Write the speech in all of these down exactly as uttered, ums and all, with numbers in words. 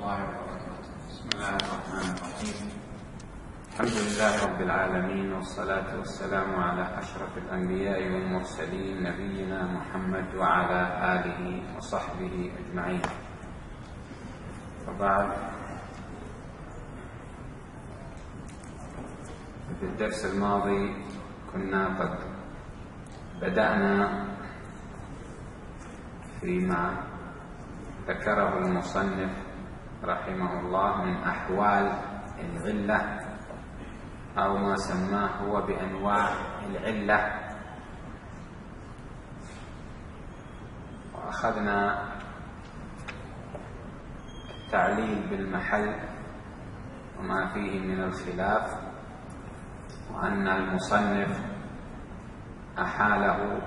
الله وبركاته. بسم الله الرحمن الرحيم. الحمد لله رب العالمين، والصلاة والسلام على أشرف الأنبياء والمرسلين نبينا محمد وعلى آله وصحبه أجمعين. وبعد، في الدرس الماضي كنا قد بدأنا فيما ذكره المصنف رحمه الله من أحوال العلة، أو ما سماه هو بأنواع العلة، وأخذنا التعليل بالمحل وما فيه من الخلاف، وأن المصنف أحاله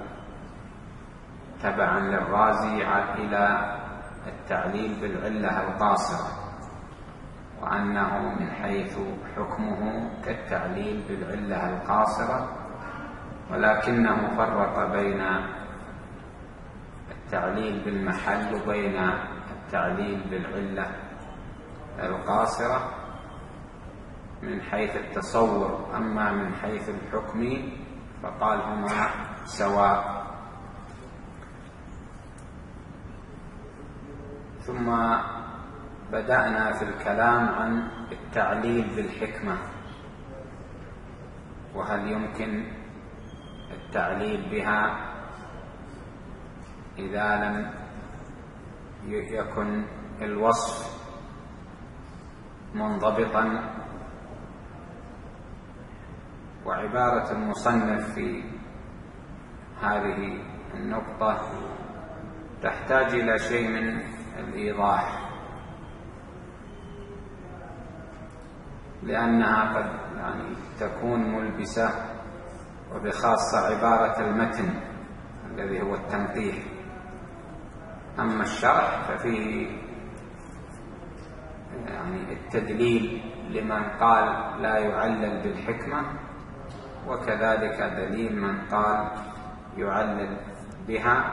تبعا للرازي إلى التعليل بالعلة القاصرة، وأنه من حيث حكمه كالتعليل بالعلة القاصرة، ولكنه فرق بين التعليل بالمحل وبين التعليل بالعلة القاصرة من حيث التصور. أما من حيث الحكم فقال هما سواء. ثم بدأنا في الكلام عن التعليل بالحكمة، وهل يمكن التعليل بها إذا لم يكن الوصف منضبطا. وعبارة المصنف في هذه النقطة تحتاج إلى شيء من الإيضاح، لأنها قد يعني تكون ملبسة، وبخاصة عبارة المتن الذي هو التنقيح. أما الشرح ففيه يعني التدليل لمن قال لا يعلل بالحكمة، وكذلك دليل من قال يعلل بها.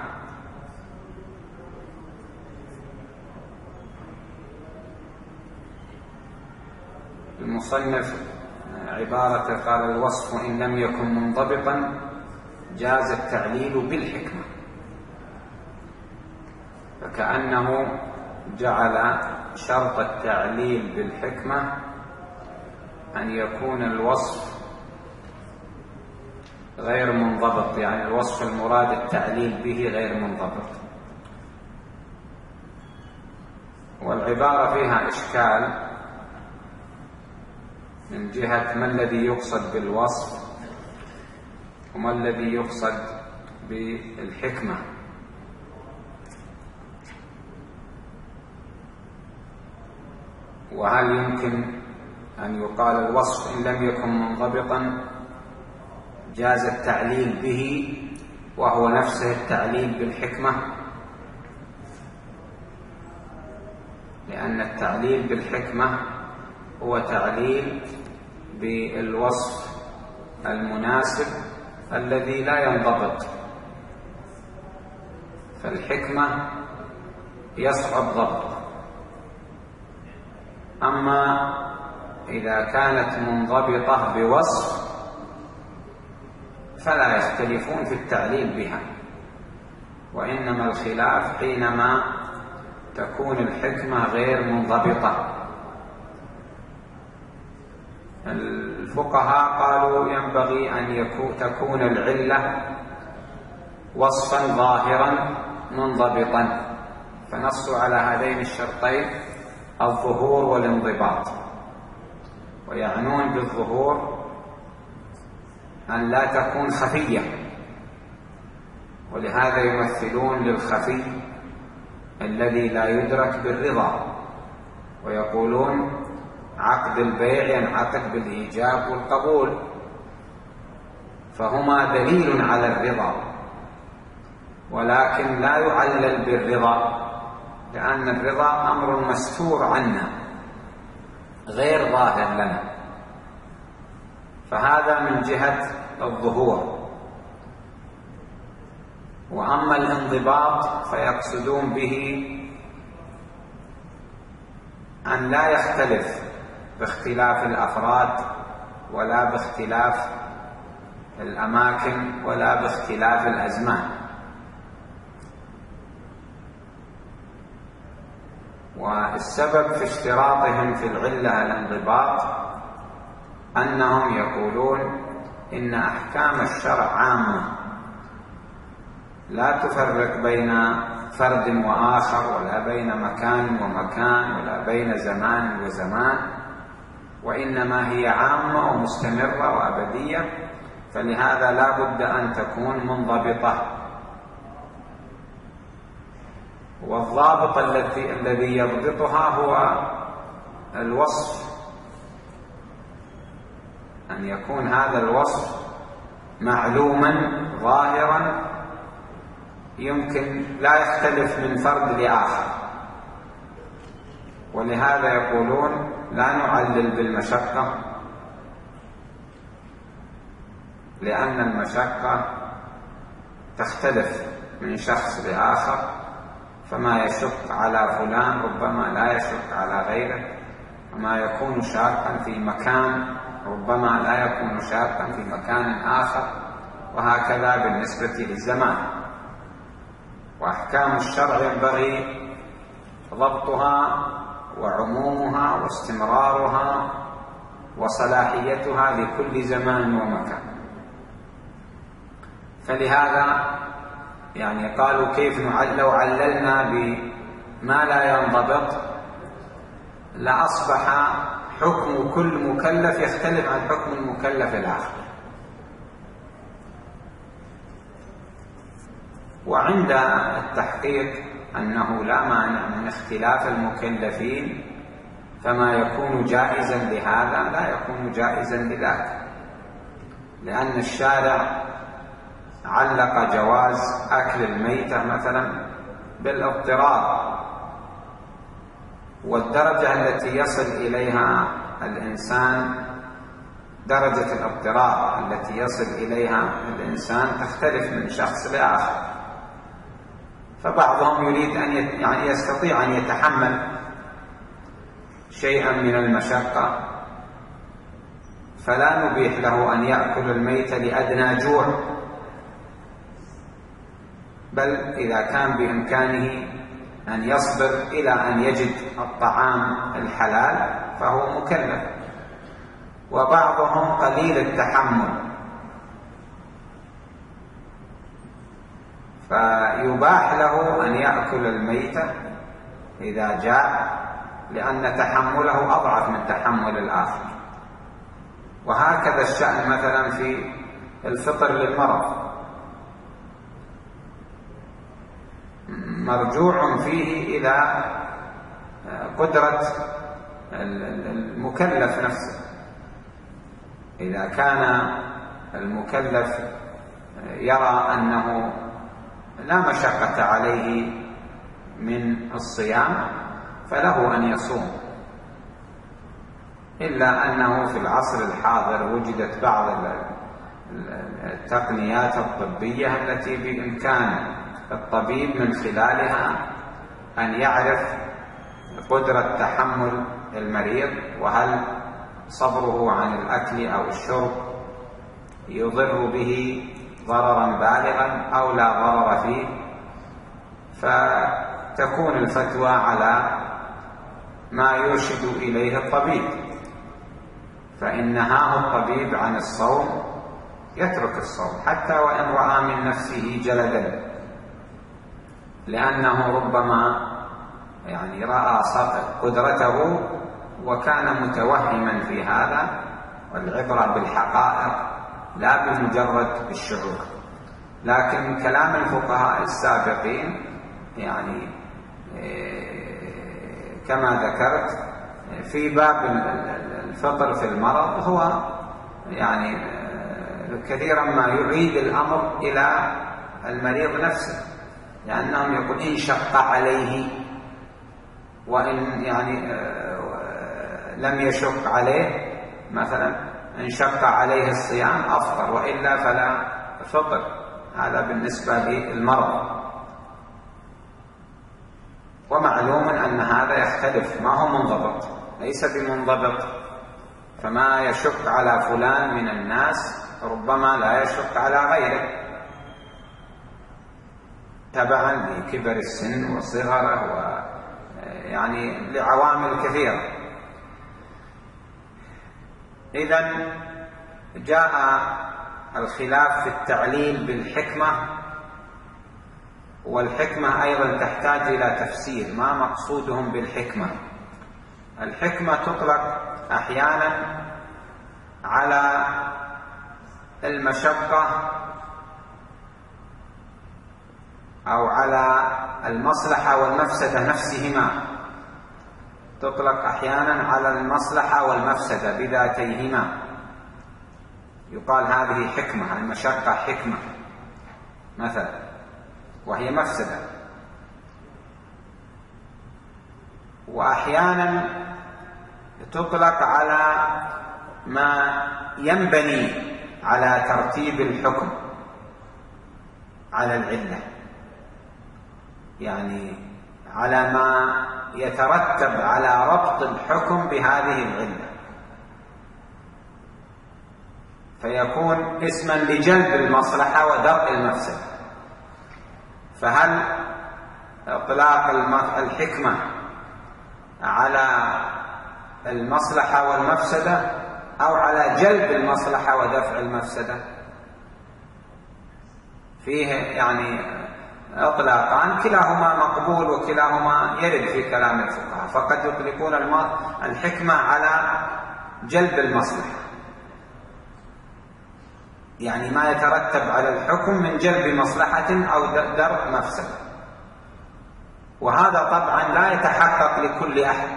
المصنف عبارة قال الوصف إن لم يكن منضبطا جاز التعليل بالحكمة، فكأنه جعل شرط التعليل بالحكمة أن يكون الوصف غير منضبط، يعني الوصف المراد التعليل به غير منضبط. والعبارة فيها إشكال من جهة ما الذي يقصد بالوصف وما الذي يقصد بالحكمة. وهل يمكن أن يقال الوصف إن لم يكن منضبطا جاز التعليل به وهو نفسه التعليل بالحكمة؟ لأن التعليل بالحكمة هو تعليل بالوصف المناسب الذي لا ينضبط، فالحكمة يصعب ضبطه. أما إذا كانت منضبطة بوصف فلا يختلفون في التعليل بها، وإنما الخلاف حينما تكون الحكمة غير منضبطة. الفقهاء قالوا ينبغي أن يكون تكون العلة وصفا ظاهرا منضبطا، فنصوا على هذين الشرطين الظهور والانضباط. ويعنون بالظهور أن لا تكون خفية، ولهذا يمثلون للخفي الذي لا يدرك بالرضا، ويقولون عقد البيع ينعقد بالإيجاب والقبول، فهما دليل على الرضا، ولكن لا يعلل بالرضا، لأن الرضا أمر مستور عنا غير ظاهر لنا، فهذا من جهة الظهور. وأما الانضباط فيقصدون به أن لا يختلف باختلاف الأفراد ولا باختلاف الأماكن ولا باختلاف الأزمان. والسبب في اشتراطهم في العلة الانضباط أنهم يقولون إن أحكام الشرع عامة لا تفرق بين فرد وآخر ولا بين مكان ومكان ولا بين زمان وزمان، وإنما هي عامة ومستمرة وأبدية، فلهذا لا بد أن تكون منضبطة. والضابط الذي الذي يضبطها هو الوصف، أن يكون هذا الوصف معلوما ظاهرا يمكن لا يختلف من فرد لآخر. ولهذا يقولون لا نعلل بالمشقة، لأن المشقة تختلف من شخص لآخر، فما يشق على فلان ربما لا يشق على غيره، وما يكون شاقا في مكان ربما لا يكون شاقا في مكان آخر، وهكذا بالنسبة للزمان. وأحكام الشرع ينبغي ضبطها وعمومها واستمرارها وصلاحيتها لكل زمان ومكان. فلهذا يعني قالوا كيف نعلل؟ لو عللنا بما لا ينضبط لأصبح حكم كل مكلف يختلف عن حكم المكلف الآخر. وعند التحقيق أنه لا مانع من اختلاف المكلفين، فما يكون جائزا لهذا لا يكون جائزا لذاك، لأن الشارع علق جواز أكل الميتة مثلا بالاضطرار، والدرجة التي يصل إليها الإنسان، درجة الاضطرار التي يصل إليها الإنسان تختلف من شخص لآخر. فبعضهم يريد أن يعني يستطيع أن يتحمل شيئا من المشقة، فلا نبيح له أن يأكل الميت لأدنى جوع، بل إذا كان بإمكانه أن يصبر إلى أن يجد الطعام الحلال فهو مكلف. وبعضهم قليل التحمل، فيباح له أن يأكل الميتة إذا جاء، لأن تحمله أضعف من تحمل الآخر. وهكذا الشأن مثلا في الفطر للمرض، مرجوع فيه إلى قدرة المكلف نفسه. إذا كان المكلف يرى أنه لا مشقة عليه من الصيام فله أن يصوم، إلا أنه في العصر الحاضر وجدت بعض التقنيات الطبية التي بإمكان الطبيب من خلالها أن يعرف قدرة تحمل المريض، وهل صبره عن الأكل أو الشرب يضر به ضررا بالغا أو لا ضرر فيه، فتكون الفتوى على ما يرشد إليه الطبيب. فإن نهاه الطبيب عن الصوم يترك الصوم حتى وإن رأى من نفسه جلدا، لأنه ربما يعني رأى قدرته وكان متوهما في هذا، والعبرة بالحقائق لا بمجرد الشعور. لكن كلام الفقهاء السابقين يعني كما ذكرت في باب الفطر في المرض هو يعني كثيرا ما يعيد الأمر إلى المريض نفسه، لأنهم يقول إن شق عليه، وإن يعني لم يشق عليه، مثلا إن شق عليه الصيام أفطر وإلا فلا فطر. هذا بالنسبة للمرض. ومعلوم أن هذا هذا يختلف، ما هو منضبط، ليس بمنضبط، فما يشق على فلان من الناس ربما لا يشق على غيره تبعا لكبر السن وصغره ويعني لعوامل كثيرة. إذن جاء الخلاف في التعليل بالحكمة، والحكمة أيضا تحتاج إلى تفسير، ما مقصودهم بالحكمة. الحكمة تطلق أحيانا على المشقة أو على المصلحة والمفسدة نفسهما، تطلق أحيانا على المصلحة والمفسدة بذاتيهما، يقال هذه حكمة، المشقة حكمة مثلا وهي مفسدة. وأحيانا تطلق على ما ينبني على ترتيب الحكم على العلة، يعني على ما يترتب على ربط الحكم بهذه العلة، فيكون اسما لجلب المصلحة ودرء المفسدة. فهل إطلاق الحكمة على المصلحة والمفسدة أو على جلب المصلحة ودفع المفسدة؟ فيه يعني إطلاقان، كلاهما مقبول وكلاهما يرد في كلام الفقهاء. فقد يطلقون الحكمة على جلب المصلحة، يعني ما يترتب على الحكم من جلب مصلحة أو درء مفسدة، وهذا طبعا لا يتحقق لكل أحد،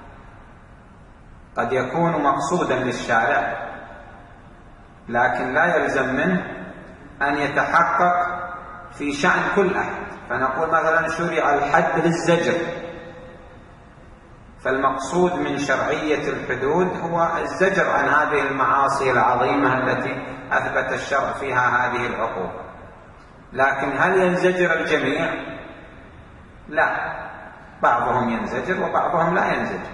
قد يكون مقصودا للشارع لكن لا يلزم منه أن يتحقق في شأن كل أحد. فنقول مثلا شرع الحد للزجر، فالمقصود من شرعية الحدود هو الزجر عن هذه المعاصي العظيمة التي أثبت الشرع فيها هذه العقوبة. لكن هل ينزجر الجميع؟ لا، بعضهم ينزجر وبعضهم لا ينزجر.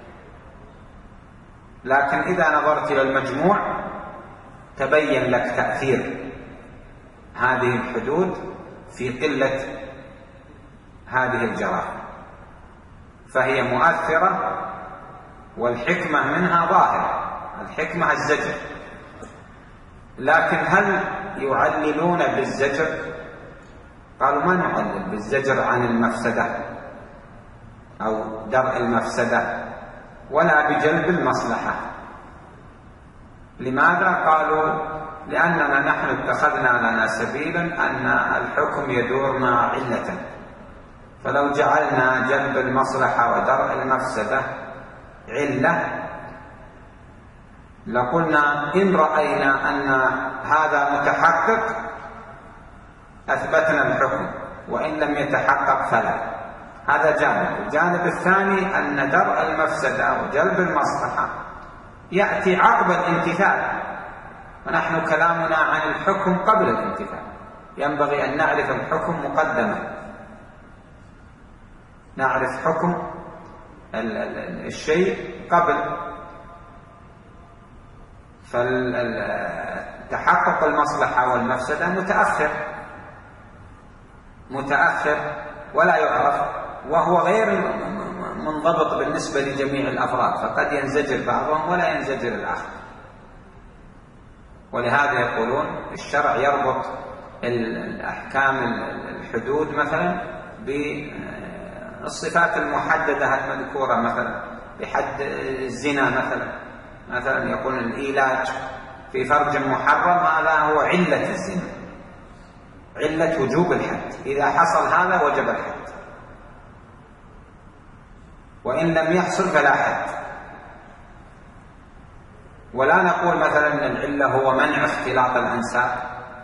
لكن إذا نظرت إلى المجموع تبين لك تأثير هذه الحدود في قلة هذه الجرائم، فهي مؤثرة والحكمة منها ظاهرة، الحكمة الزجر. لكن هل يعللون بالزجر؟ قالوا ما نعلل بالزجر عن المفسدة أو درء المفسدة ولا بجلب المصلحة. لماذا؟ قالوا لأننا نحن اتخذنا لنا سبيلا أن الحكم يدور مع علة، فلو جعلنا جلب المصلحة ودرء المفسدة علة لقلنا إن رأينا أن هذا متحقق أثبتنا الحكم، وإن لم يتحقق فلا. هذا جانب. الجانب الثاني أن درء المفسدة وجلب المصلحة يأتي عقب الامتثال، ونحن كلامنا عن الحكم قبل الامتثال، ينبغي أن نعرف الحكم مقدما، نعرف حكم الشيء قبل. فتحقق المصلحة والمفسدة متأخر متأخر ولا يعرف، وهو غير منضبط بالنسبة لجميع الأفراد، فقد ينزجر بعضهم ولا ينزجر الآخر. ولهذا يقولون الشرع يربط الأحكام الحدود مثلا بالصفات المحددة المذكورة، مثلا بحد الزنا مثلا مثلا يقول الإيلاج في فرج محرم، هذا هو علة الزنا، علة وجوب الحد، إذا حصل هذا وجب الحد، وإن لم يحصل فلا حد. ولا نقول مثلا أن العلة هو منع اختلاط الأنساب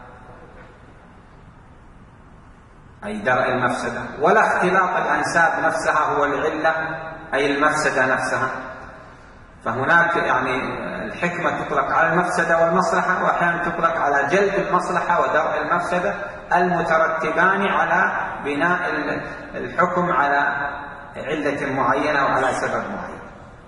أي درء المفسدة، ولا اختلاط الأنساب نفسها هو العلة أي المفسدة نفسها. فهناك يعني الحكمة تطلق على المفسدة والمصلحة، وأحيانا تطلق على جلب المصلحة ودرء المفسدة المترتبان على بناء الحكم على علة معينة أو على سبب معين.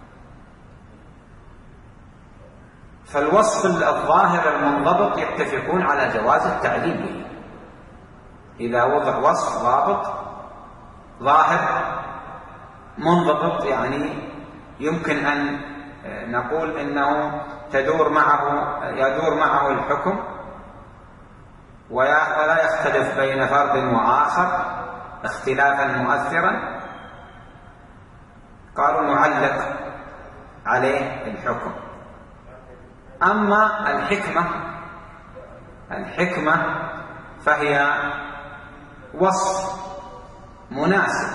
فالوصف الظاهر المنضبط يتفقون على جواز التعليل به. إذا وضع وصف ضابط ظاهر منضبط يعني يمكن أن نقول إنه تدور معه يدور معه الحكم ولا يختلف بين فرد وآخر اختلافا مؤثرا، قالوا نعلق عليه الحكم. أما الحكمة الحكمة فهي وصف مناسب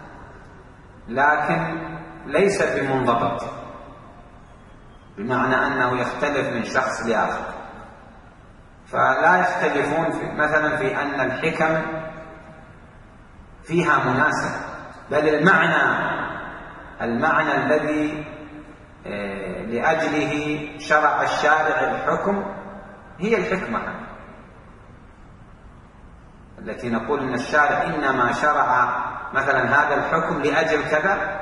لكن ليس بمنضبط، بمعنى أنه يختلف من شخص لآخر. فلا يختلفون في مثلا في أن الحكم فيها مناسبة، بل المعنى المعنى الذي لأجله شرع الشارع الحكم هي الحكمة التي نقول إن الشارع إنما شرع مثلا هذا الحكم لأجل كذا،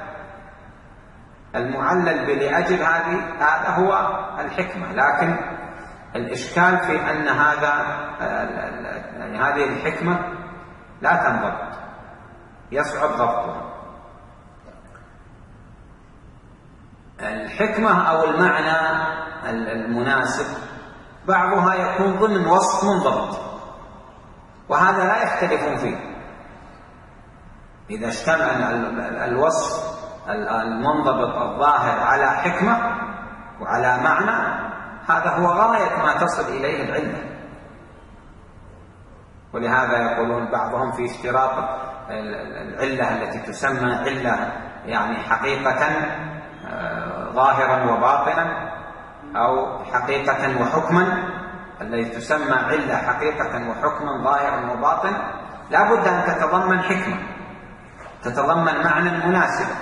المعلل بلأجل هذه هذا هو الحكمة. لكن الإشكال في أن هذا يعني هذه الحكمة لا تنضبط، يصعب ضبطها. الحكمة أو المعنى المناسب بعضها يكون ضمن وصف منضبط، وهذا لا يختلفون فيه. إذا اشتمل الوصف المنضبط الظاهر على حكمة وعلى معنى، هذا هو غاية ما تصل إليه العلة. ولهذا يقولون بعضهم في اشتراط العلة التي تسمى علة يعني حقيقة ظاهرا وباطنا، أو حقيقة وحكما، التي تسمى علة حقيقة وحكما ظاهرا وباطنا، لا بد أن تتضمن حكمة، تتضمن معنى مناسبا.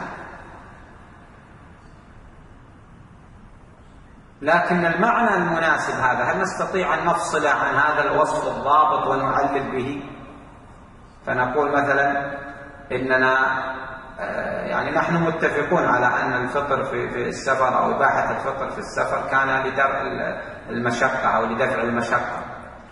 لكن المعنى المناسب هذا هل نستطيع أن نفصل عن هذا الوصف الضابط ونعلل به؟ فنقول مثلا إننا يعني نحن متفقون على أن الفطر في السفر أو إباحة الفطر في السفر كان لدرء المشقة أو لدفع المشقة،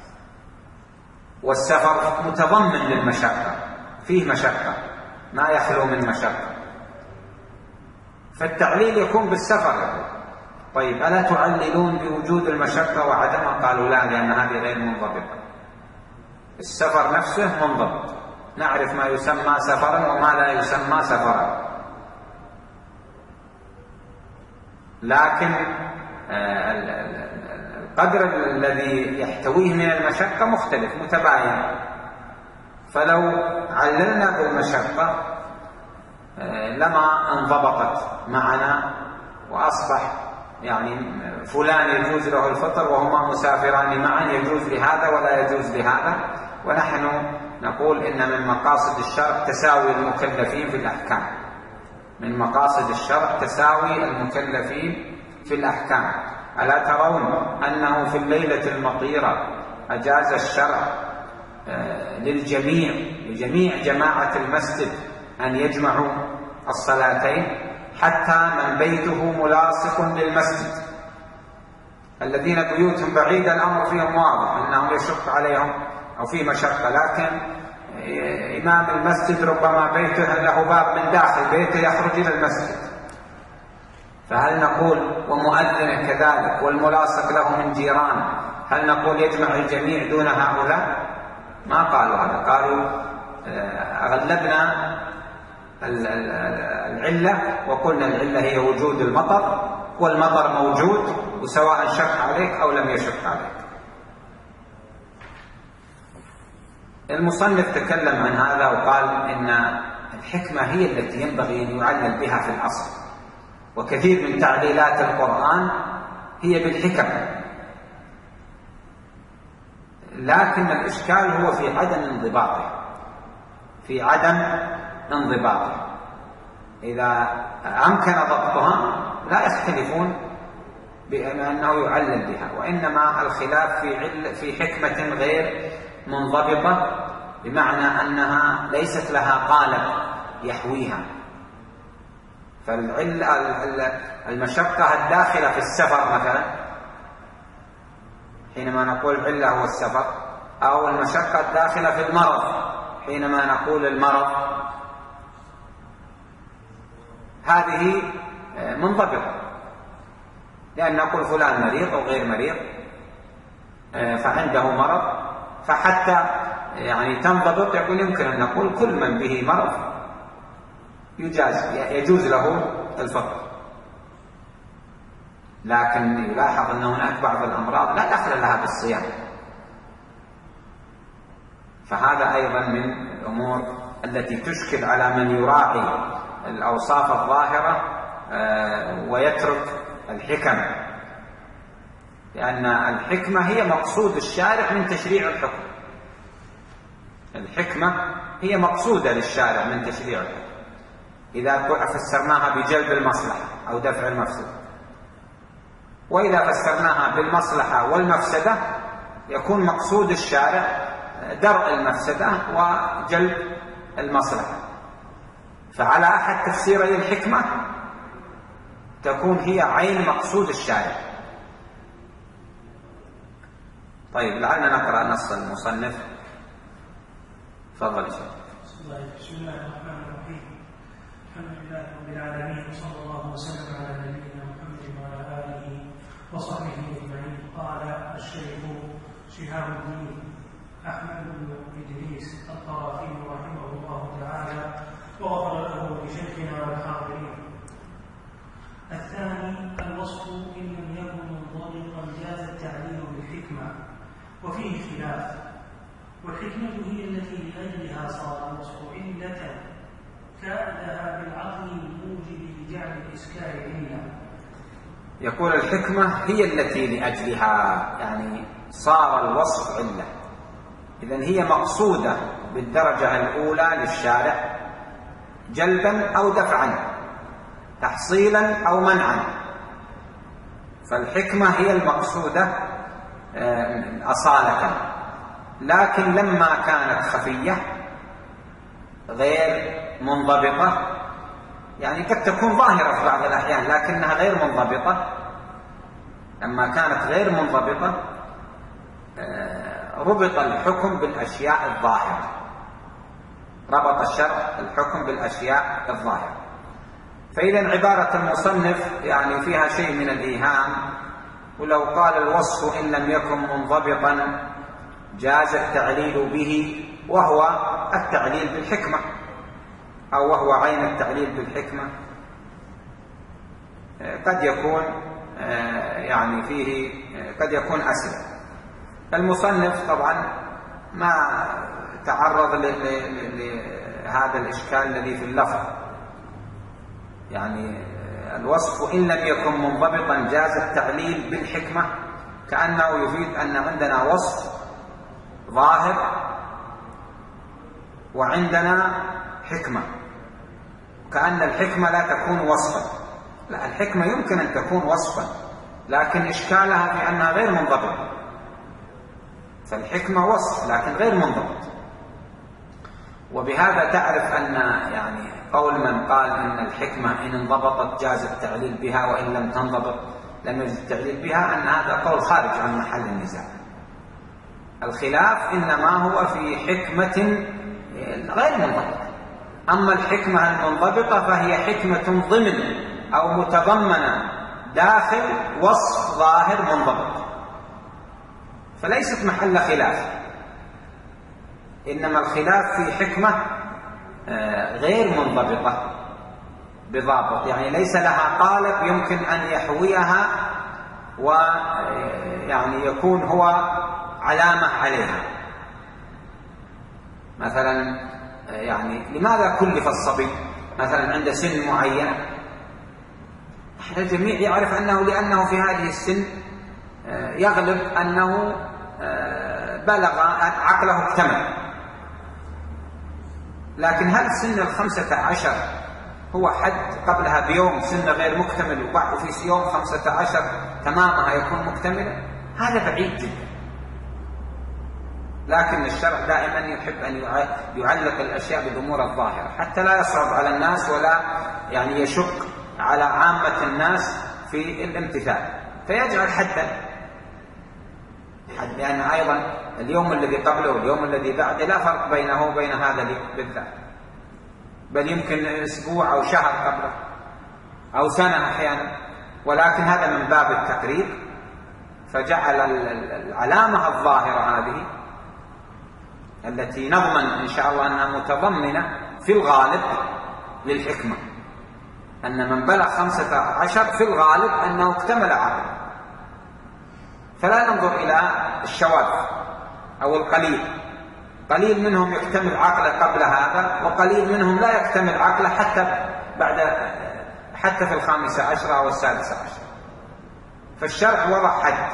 والسفر متضمن للمشقة، فيه مشقة ما يخلو من مشقة، فالتعليل يكون بالسفر. طيب ألا تعللون بوجود المشقة وعدمها؟ قالوا لا، لأن هذه غير منضبطة. السفر نفسه منضبط، نعرف ما يسمى سفرا وما لا يسمى سفرا، لكن القدر الذي يحتويه من المشقة مختلف متباين. فلو عللنا بالمشقة لما انضبطت معنا وأصبح يعني فلان يجوز له الفطر وهما مسافران معا، يجوز لهذا ولا يجوز لهذا. ونحن نقول إن من مقاصد الشرع تساوي المكلفين في الأحكام، من مقاصد الشرع تساوي المكلفين في الأحكام. ألا ترون أنه في الليلة المطيرة أجاز الشرع للجميع لجميع جماعة المسجد أن يجمعوا الصلاتين، حتى من بيته ملاصق للمسجد. الذين بيوتهم بعيدة الأمر فيهم واضح أنهم يشق عليهم أو في مشقة، لكن إمام المسجد ربما بيته له باب من داخل بيته يخرج إلى المسجد، فهل نقول ومؤذن كذلك والملاصق له من جيران، هل نقول يجمع الجميع دون هؤلاء؟ ما قالوا هذا، قالوا أغلبنا العلة وقلنا العلة هي وجود المطر، والمطر موجود وسواء شق عليك أو لم يشق عليك. المصنف تكلم عن هذا وقال إن الحكمة هي التي ينبغي أن يعلل بها في الأصل، وكثير من تعليلات القرآن هي بالحكم، لكن الإشكال هو في عدم انضباطه في عدم انضباطه إذا أمكن ضبطها لا يختلفون بأنه يعلل بها، وإنما الخلاف في عل في حكمة غير منضبطة، بمعنى أنها ليست لها قالب يحويها، فالمشقة الداخلة في السفر مثلا، حينما نقول العلة هو السفر، أو المشقة الداخلة في المرض حينما نقول المرض، هذه منضبطة، لأن نقول فلان مريض أو غير مريض فعنده مرض، فحتى يعني تنضبط يقول يمكن أن نقول كل من به مرض يجاز يجوز له الفطر. لكن يلاحظ أن هناك بعض الأمراض لا دخل لها بالصيام، فهذا أيضا من الأمور التي تشكل على من يراعي الأوصاف الظاهرة ويترك الحكم، لأن الحكمة هي مقصود الشارع من تشريع الحكم. الحكمة هي مقصودة للشارع من تشريع الحكم، إذا فسرناها بجلب المصلحة أو دفع المفسدة، وإذا فسرناها بالمصلحة والمفسدة يكون مقصود الشارع درء المفسدة وجلب المصلحة. فعلى أحد تفسيري الحكمة تكون هي عين مقصود الشارع. طيب لعلنا نقرأ نص المصنف. تفضل يا شيخ. بسم الله الرحمن الرحيم. الحمد لله رب العالمين، وصلى الله وسلم على نبينا محمد وعلى آله وصحبه أجمعين. قال الشيخ شهاب الدين أحمد بن إدريس القرافي رحمه الله تعالى وغفر له ولشيخنا والحاضرين. الثاني الوصف إن لم يكن منضبطا جاز التعليل بالحكمة، وفيه خلاف، والحكمة هي التي لأجلها صار الوصف علة كأدها بالعقل الموجب لجعل الإسكار علة. يقول الحكمة هي التي لأجلها، يعني صار الوصف علة، إذن هي مقصودة بالدرجة الأولى للشارع جلبا أو دفعا، تحصيلا أو منعا. فالحكمة هي المقصودة أصالة، لكن لما كانت خفية غير منضبطة، يعني قد تكون ظاهرة في بعض الأحيان لكنها غير منضبطة، لما كانت غير منضبطة ربط الحكم بالأشياء الظاهرة، ربط الشرع الحكم بالأشياء الظاهرة. فإذا عبارة المصنف يعني فيها شيء من الإيهام، ولو قال الوصف إن لم يكن منضبطا جاز التعليل به، وهو التعليل بالحكمة، أو وهو عين التعليل بالحكمة، قد يكون يعني فيه قد يكون أسهل. المصنف طبعا ما تعرض لهذا الإشكال الذي في اللفظ، يعني الوصف إن لم يكن منضبطا جاز التعليل بالحكمة، كأنه يفيد أن عندنا وصف ظاهر وعندنا حكمة، كأن الحكمة لا تكون وصفا. لا، الحكمة يمكن أن تكون وصفا، لكن إشكالها في أنها غير منضبطة. فالحكمة وصف لكن غير منضبط. وبهذا تعرف أن يعني قول من قال أن الحكمة إن انضبطت جاز التعليل بها، وإن لم تنضبط لم يجوز التعليل بها، أن هذا قول خارج عن محل النزاع. الخلاف إنما هو في حكمة غير منضبطة. أما الحكمة المنضبطة فهي حكمة ضمن أو متضمنة داخل وصف ظاهر منضبط، فليست محل خلاف. إنما الخلاف في حكمة غير منضبطة بضابط، يعني ليس لها قالب يمكن أن يحويها ويعني يكون هو علامة عليها. مثلا يعني لماذا كلف الصبي مثلا عند سن معين؟ الجميع يعرف أنه لأنه في هذه السن يغلب أنه بلغ عقله اكتمل. لكن هل سن الخمسة عشر هو حد قبلها بيوم سن غير مكتمل، وبعد في يوم خمسة عشر تمامها يكون مكتملا؟ هذا بعيد جدا. لكن الشرع دائما يحب أن يعلق الأشياء بالأمور الظاهرة حتى لا يصعب على الناس ولا يعني يشق على عامة الناس في الامتثال، فيجعل حدا حد، لأن يعني أيضا اليوم الذي قبله واليوم الذي بعده لا فرق بينه وبين هذا بالذات، بل يمكن أسبوع أو شهر قبله أو سنة أحيانا، ولكن هذا من باب التقريب، فجعل العلامة الظاهرة هذه التي نضمن إن شاء الله أنها متضمنة في الغالب للحكمة، أن من بلغ خمسة عشر في الغالب أنه اكتمل عقله، فلا ننظر إلى الشواذ أو القليل، قليل منهم يكتمل عقله قبل هذا، وقليل منهم لا يكتمل عقله حتى بعد حتى في الخامسة عشرة أو السادسة عشرة. فالشرع وضع حد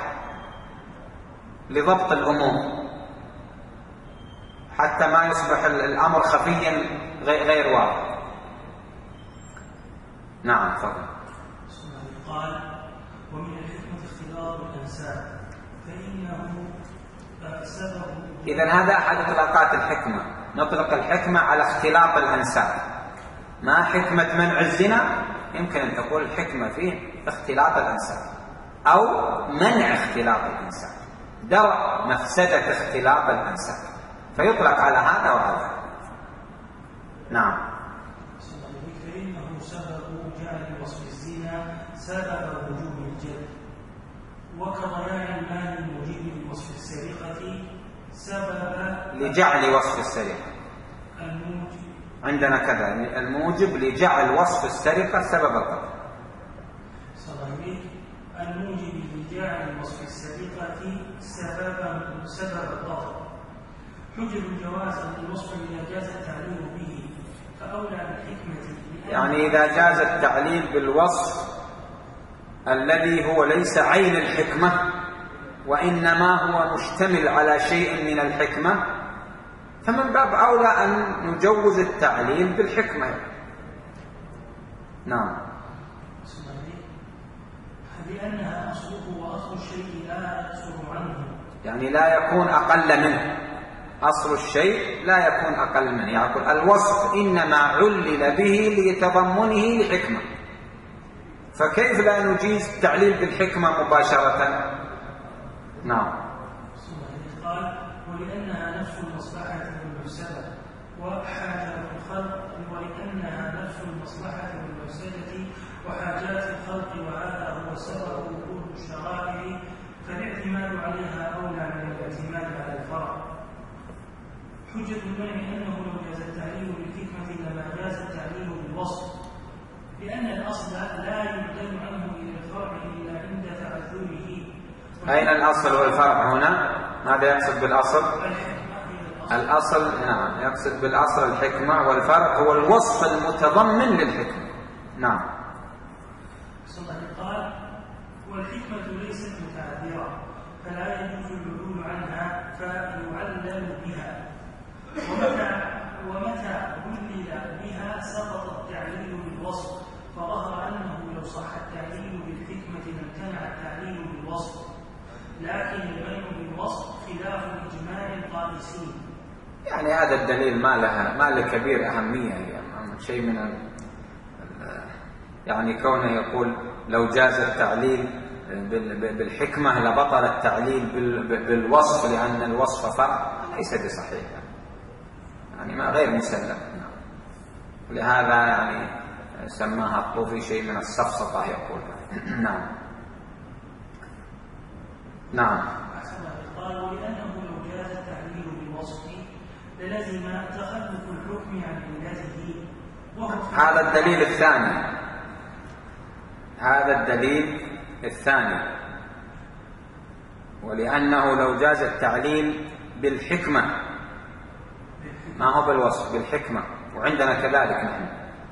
لضبط الأمور حتى ما يصبح الأمر خفيا غير واضح. نعم تفضل. قال: ومن الحكمة اختلاط الأنساب فإنه سبب. إذن هذا أحد إطلاقات الحكمة، نطلق الحكمة على اختلاط الأنساب. ما حكمة منع الزنا؟ يمكن أن تقول الحكمة فيه اختلاط الأنساب أو منع اختلاط الأنساب، درء مفسدة اختلاط الأنساب، فيطلق على هذا وهذا. نعم. فإنه سبب جعل وصف الزنا سبب وجوب الجد، وكضياع المال الموجب لوصف السرقة سبب لجعل وصف السرقة. الموجب عندنا كذا الموجب لجعل وصف السرقة سبب القتل. صحيح. الموجب لجعل وصف السرقة سبب سبب القتل. حجة الجواز أن الوصف إذا جاز التعليل به فأولى بالحكمة، يعني إذا جاز التعليل بالوصف الذي هو ليس عين الحكمة وإنما هو مشتمل على شيء من الحكمة، فمن باب أولى أن نجوز التعليل بالحكمة. نعم. لأنها أصله وأصل الشيء لا يقصر عنه، يعني لا يكون أقل منه، أصل الشيء لا يكون أقل منه، يعني الوصف إنما علل به لتضمنه لحكمة، فكيف لا نجيز التعليل بالحكمة مباشرة؟ نعم. قال: ولأنها نفس المصلحة والمفسدة وحاجات الخلق، ولأنها نفس المصلحة والمفسدة وحاجات الخلق، وهذا هو سبب وجود الشرائع، فالاعتماد عليها أولى من الاعتماد على الفرع. حجة المنع أنه لو جاز التعليل بالحكمة لما جاز التعليل بالوصف، لأن الأصل لا يعدل عنه إلى الفرع إلا عند تعذره. أين الأصل والفرع هنا؟ ماذا يقصد بالأصل؟ الأصل نعم، يقصد بالأصل الحكمة، والفرع هو الوصف المتضمن للحكمة. نعم. قال: والحكمة ليست متعذرة فلا يجوز العدول عنها فيعلل بها، ومتى ومتى علل بها سقط التعليل بالوصف، فظهر أنه لو صح التعليل بالحكمة لامتنع التعليل بالوصف، لكن المنع بالوصف خلاف إجماع القائسين. يعني هذا الدليل ما لها ما له كبير أهمية، يعني شيء من ال... يعني كونه يقول لو جاز التعليل بالحكمة لبطل التعليل بالوصف لأن الوصف فرع، ليس بصحيح، يعني ما غير مسلم. لهذا يعني سماها الطوفي شيء من السفسطة يقول. نعم. نعم. قال: ولأنه لو جاز التعليل بالوصف للزم تخلف الحكم عن علته. هذا الدليل الثاني، هذا الدليل الثاني. ولأنه لو جاز التعليل بالحكمة، ما هو بالوصف، بالحكمة، وعندنا كذلك نحن.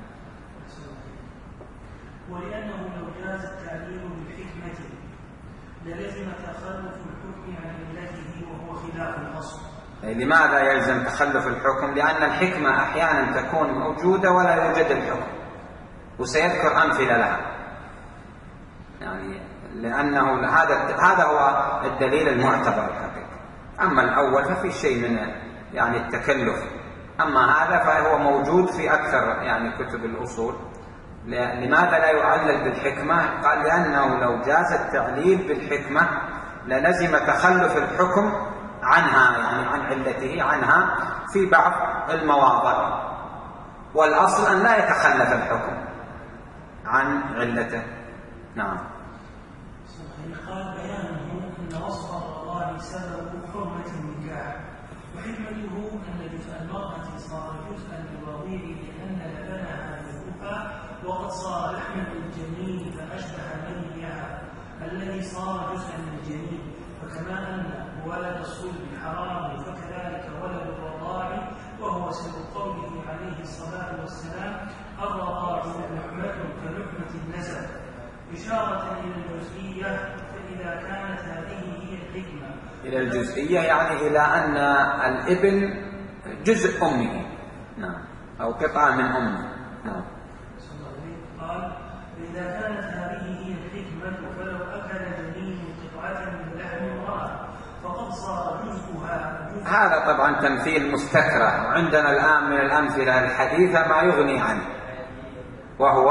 ولأنه لو جاز التعليل بالحكمة للزم تخلف الحكم عن علته وهو خلاف الأصل. لماذا يلزم تخلف الحكم؟ لأن الحكمة أحيانا تكون موجودة ولا يوجد الحكم، وسيذكر أمثلة لها. يعني لأنه هذا هذا هو الدليل المعتبر الحقيقي. أما الأول ففي شيء من يعني التكلف، أما هذا فهو موجود في أكثر يعني كتب الأصول، لماذا لا يعلل بالحكمة؟ قال لأنه لو جاز التعليل بالحكمة للزم تخلف الحكم عنها، يعني عن علته عنها في بعض المواضع، والأصل أن لا يتخلف الحكم عن علته. نعم. قال بيانه أن وصف الرضاع سبب حرمة النكاح، وحكمته أن جزء المرأة صار جزءا للرضيع لأن لبنها يذوبها، وقد صار لحما للجنين فأشبه منيها الذي صار جزءا للجنين. فكما أن ولد الصلب حرام فكذلك ولد الرضاع، وهو سبب قوله عليه الصلاة والسلام: الرضاع لحمة كلحمة النسب، إشارة إلى الجزئية. فإذا كانت هذه هي الحكمة إلى الجزئية يعني إلى أن الابن جزء أمه، نعم، أو قطعة من أمه. نعم. قال: فإذا كانت هذه هي الحكمة فلو أكل جنين قطعة من لحم امرأة فقد صار جزءها جزء. هذا طبعا تمثيل مستكره، وعندنا الآن من الأمثلة الحديثة ما يغني عنه، وهو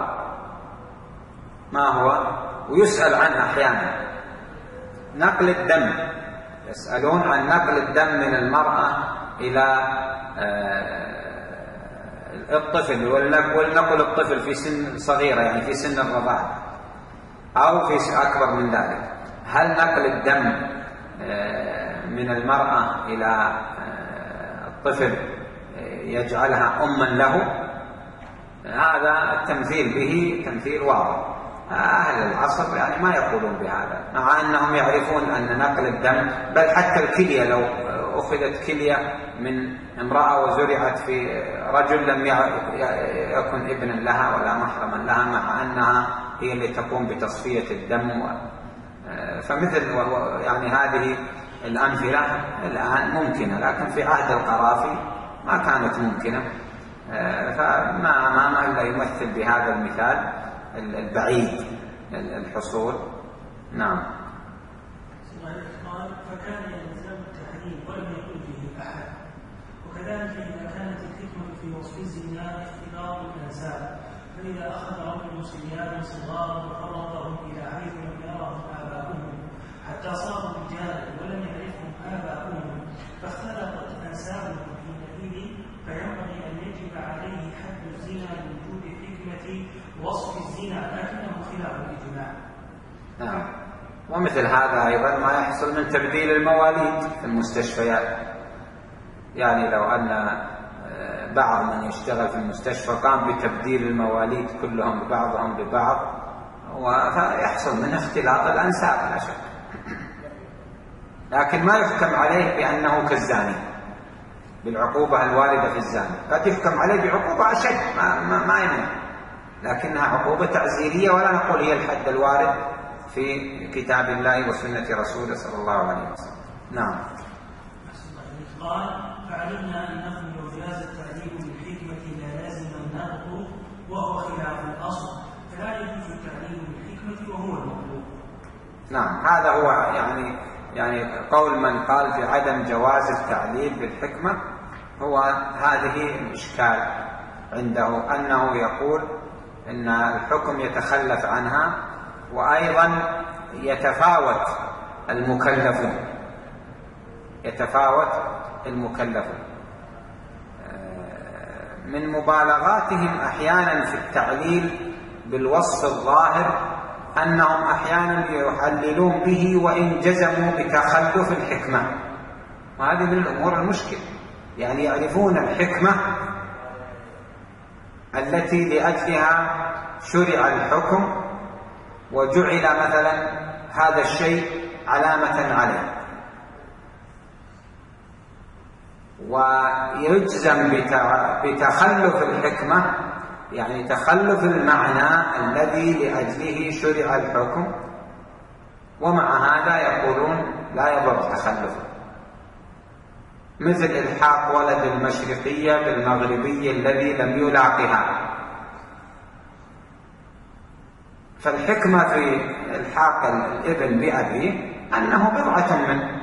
ما هو ويسأل عنه أحيانا نقل الدم. يسألون عن نقل الدم من المرأة إلى الطفل، ولنقل الطفل في سن صغيرة يعني في سن الرضاعة أو في أكبر من ذلك. هل نقل الدم من المرأة إلى الطفل يجعلها أما له؟ هذا التمثيل به تمثيل واضح. أهل العصر يعني ما يقولون بهذا، مع أنهم يعرفون أن نقل الدم، بل حتى الكلية لو أخذت كلية من امرأة وزرعت في رجل لم يكن ابنا لها ولا محرما لها، مع أنها هي اللي تقوم بتصفية الدم. فمثل يعني هذه الأمثلة الآن ممكنة، لكن في عهد القرافي ما كانت ممكنة، فما ما إلا يمثل بهذا المثال البعيد الحصول. نعم. قال: فكان يلزم التحريم ولم يقل به أحد. وكذلك إذا كانت الحكمة في وصف الزنا اختلاط الأنساب، فإذا أخذ رجل صبيانا صغارا وفرقهم إلى حيث لم يرهم آباؤهم حتى صاروا رجالا ولم يعرفهم آباؤهم فاختلطت أنسابهم حينئذ، فينبغي أن يجب عليه حد الزنا لوجود حكمة وصف الزنا، لكنه خلاف الإجماع. نعم. ومثل هذا أيضا ما يحصل من تبديل المواليد في المستشفيات. يعني لو أن بعض من يشتغل في المستشفى قام بتبديل المواليد كلهم ببعضهم ببعض، ويحصل من اختلاط الأنساب لا شك، لكن ما يحكم عليه بأنه كالزاني بالعقوبة الواردة في الزاني. قد يحكم عليه بعقوبة أشد ما, ما, ما يمنع، لكنها عقوبة تعزيرية، ولا نقول هي الحد الوارد في كتاب الله وسنة رسوله صلى الله عليه وسلم. نعم. قال: فعلمنا أنه لو جاز التعليل بالحكمة لا لازم النقض وهو خلاف الأصل، فلا يجوز التعليل بالحكمة وهو المطلوب. نعم. هذا هو يعني يعني قول من قال في عدم جواز التعليل بالحكمة، هو هذه الإشكال عنده، أنه يقول إن الحكم يتخلف عنها، وأيضا يتفاوت المكلفون يتفاوت المكلفون من مبالغاتهم أحيانا في التعليل بالوصف الظاهر أنهم أحيانا يحللون به وإن جزموا بتخلف الحكمة، وهذه من الأمور المشكلة. يعني يعرفون الحكمة التي لأجلها شرع الحكم وجعل مثلا هذا الشيء علامة عليه، ويجزم بتخلف الحكمة، يعني تخلف المعنى الذي لأجله شرع الحكم، ومع هذا يقولون لا يضر تخلفه، مثل إلحاق ولد المشرقية بالمغربية الذي لم يلاقها. فالحكمة في إلحاق الابن بأبيه أنه بضعة منه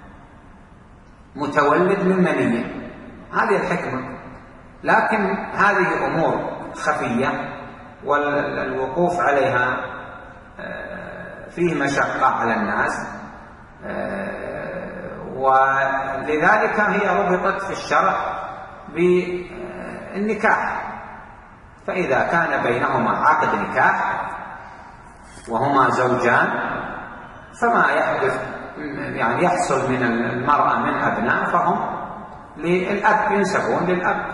متولد من منية، هذه الحكمة. لكن هذه أمور خفية والوقوف عليها فيه مشقة على الناس، ولذلك هي ربطت في الشرع بالنكاح. فإذا كان بينهما عقد نكاح وهما زوجان فما يحدث يعني يحصل من المرأة من أبناء فهم للأب، ينسبون للأب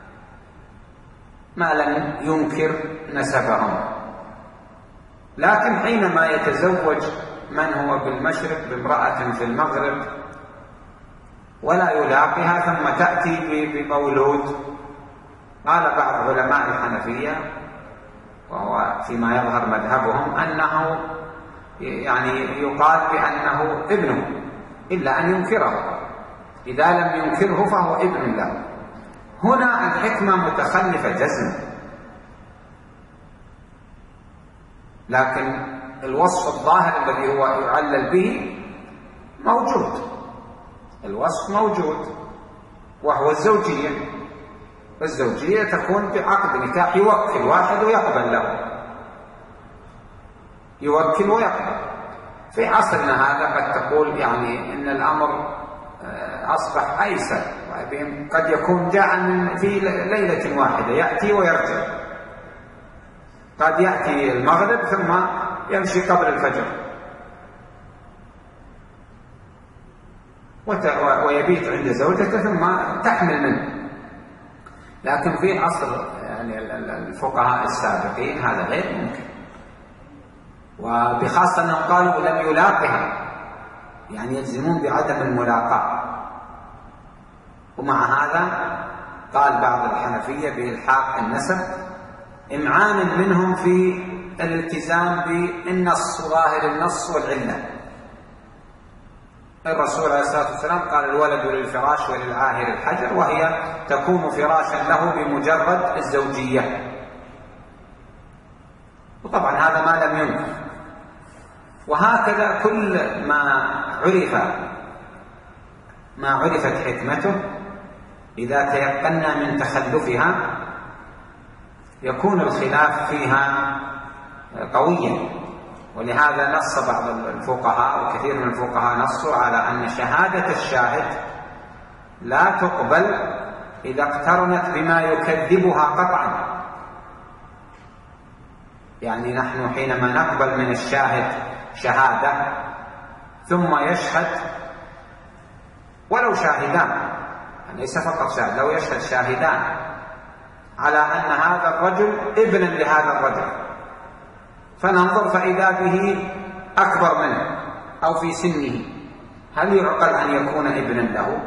ما لم ينكر نسبهم. لكن حينما يتزوج من هو بالمشرق بامرأة في المغرب ولا يلاقيها ثم تأتي بمولود، قال بعض علماء الحنفية وهو فيما يظهر مذهبهم أنه يعني يقال بأنه ابنه إلا أن ينكره، إذا لم ينكره فهو ابن له. هنا الحكمة متخلفة جزما، لكن الوصف الظاهر الذي هو يعلل به موجود، الوصف موجود وهو الزوجية. الزوجية تكون بعقد نكاح، يوكل واحد ويقبل له، يوكل ويقبل. في عصرنا هذا قد تقول يعني إن الأمر أصبح أيسر، قد يكون جاء من في ليلة واحدة يأتي ويرجع، قد يأتي المغرب ثم يمشي قبل الفجر ويبيت عند زوجته ثم تحمل منه. لكن في عصر يعني الفقهاء السابقين هذا غير ممكن، وبخاصة أنهم قالوا لم يلاقها، يعني يلزمون بعدم الملاقاة. ومع هذا قال بعض الحنفية بإلحاق النسب إمعانا منهم في الالتزام بالنص، ظاهر النص والعلة. الرسول عليه الصلاة والسلام قال الولد للفراش وللعاهر الحجر، وهي تكون فراشا له بمجرد الزوجية. وطبعا هذا ما لم ينكر. وهكذا كل ما عرف ما عرفت حكمته إذا تيقنا من تخلفها يكون الخلاف فيها قويا. ولهذا نص بعض الفقهاء وكثير من الفقهاء نصوا على أن شهادة الشاهد لا تقبل إذا اقترنت بما يكذبها قطعا. يعني نحن حينما نقبل من الشاهد شهادة ثم يشهد ولو شاهدان، يعني ليس فقط شاهد، لو يشهد شاهدان على أن هذا الرجل ابنا لهذا الرجل، فننظر فإذا به أكبر منه أو في سنه، هل يعقل أن يكون ابنا له؟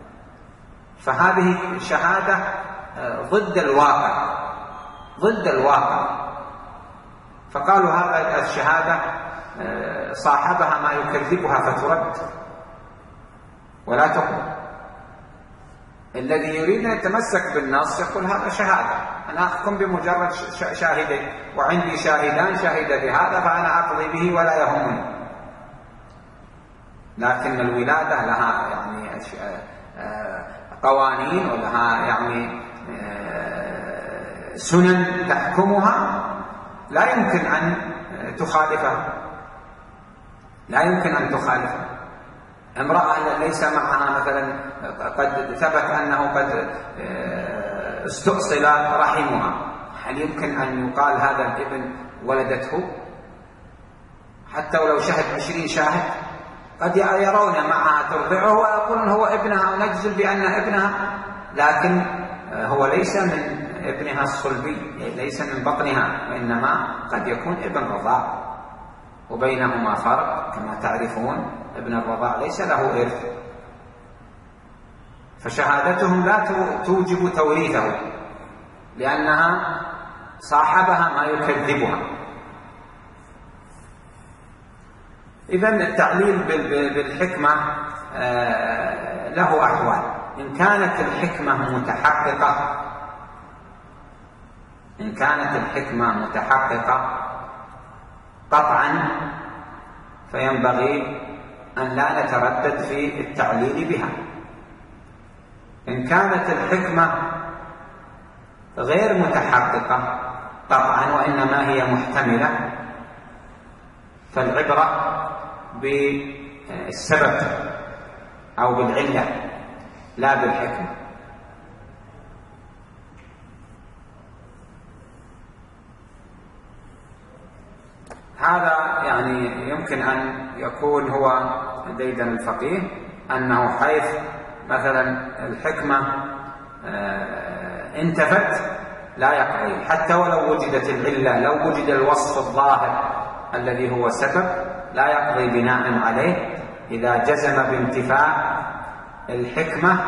فهذه شهادة ضد الواقع، ضد الواقع. فقالوا هذا الشهادة صاحبها ما يكذبها فترد ولا تقبل. الذي يريد أن يتمسك بالنص يقول هذا شهادة، أنا أحكم بمجرد شاهدين، وعندي شاهدان شهد بهذا فأنا أقضي به ولا يهمني. لكن الولادة لها يعني قوانين ولها يعني سنن تحكمها لا يمكن أن تخالفها، لا يمكن أن تخالفها. امرأة ليس معها مثلا قد ثبت أنه قد استؤصل رحمها، هل يمكن أن يقال هذا الابن ولدته؟ حتى ولو شهد عشرين شاهد قد يرون معها ترضعه ويقولون هو ابنها ونجزل بأن ابنها، لكن هو ليس من ابنها الصلبي، ليس من بطنها، وإنما قد يكون ابن رضاع، وبينهما فرق كما تعرفون. ابن الرضاع ليس له إرث، فشهادتهم لا توجب توريثه لأنها صاحبها ما يكذبها. إذن التعليل بالحكمة له أحوال. إن كانت الحكمة متحققة إن كانت الحكمة متحققة قطعا فينبغي أن لا نتردد في التعليل بها. إن كانت الحكمة غير متحققة قطعا، وإنما هي محتملة، فالعبرة بالسبب أو بالعلة لا بالحكمة. هذا يعني يمكن أن يكون هو ديدن الفقيه، أنه حيث مثلا الحكمة انتفت لا يقضي، حتى ولو وجدت العلة، لو وجد الوصف الظاهر الذي هو سبب لا يقضي بناء عليه إذا جزم بانتفاء الحكمة.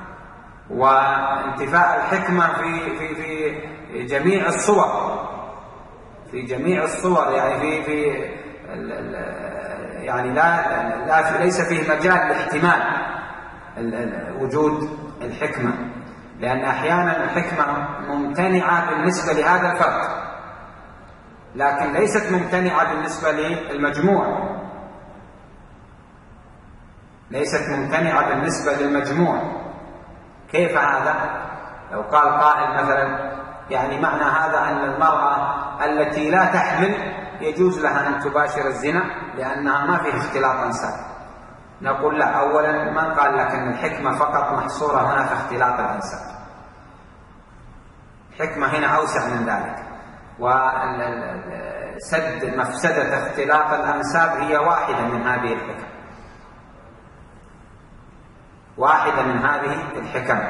وانتفاء الحكمة في في في جميع الصور، في جميع الصور يعني في في يعني لا, لا ليس فيه مجال لاحتمال وجود الحكمة، لأن أحيانا الحكمة ممتنعة بالنسبة لهذا الفرد، لكن ليست ممتنعة بالنسبة للمجموع، ليست ممتنعة بالنسبة للمجموع. كيف هذا؟ لو قال قائل مثلا يعني معنى هذا أن المرأة التي لا تحمل يجوز لها أن تباشر الزنا لأنها ما فيه اختلاط أنساب، نقول لا، أولا من قال لك أن الحكمة فقط محصورة هنا في اختلاط الأنساب، الحكمة هنا أوسع من ذلك، وسد مفسدة اختلاط الأنساب هي واحدة من هذه الحكم، واحدة من هذه الحكم،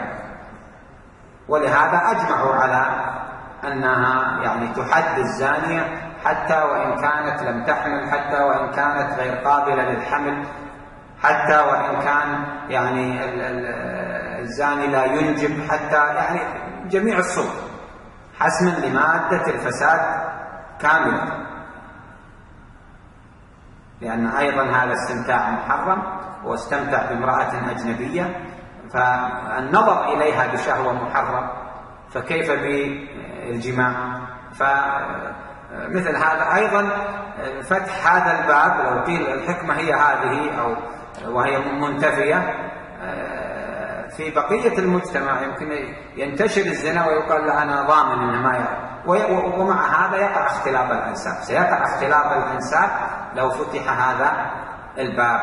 ولهذا أجمعوا على أنها يعني تحد الزانية حتى وإن كانت لم تحمل، حتى وإن كانت غير قابلة للحمل، حتى وإن كان يعني الزاني لا ينجب، حتى يعني جميع الصور، حسما لمادة الفساد كاملة، لأن أيضا هذا استمتاع محرم، واستمتع بامرأة أجنبية، فالنظر إليها بشهوة محرم، فكيف بالجماع؟ فمثل هذا أيضا فتح هذا الباب، لو قيل الحكمة هي هذه أو وهي منتفية في بقية المجتمع، يمكن ينتشر الزنا ويقال له أنا ضامن إنه ما يقع، ومع هذا يقع اختلاط الأنساب، سيقع اختلاط الأنساب لو فتح هذا الباب.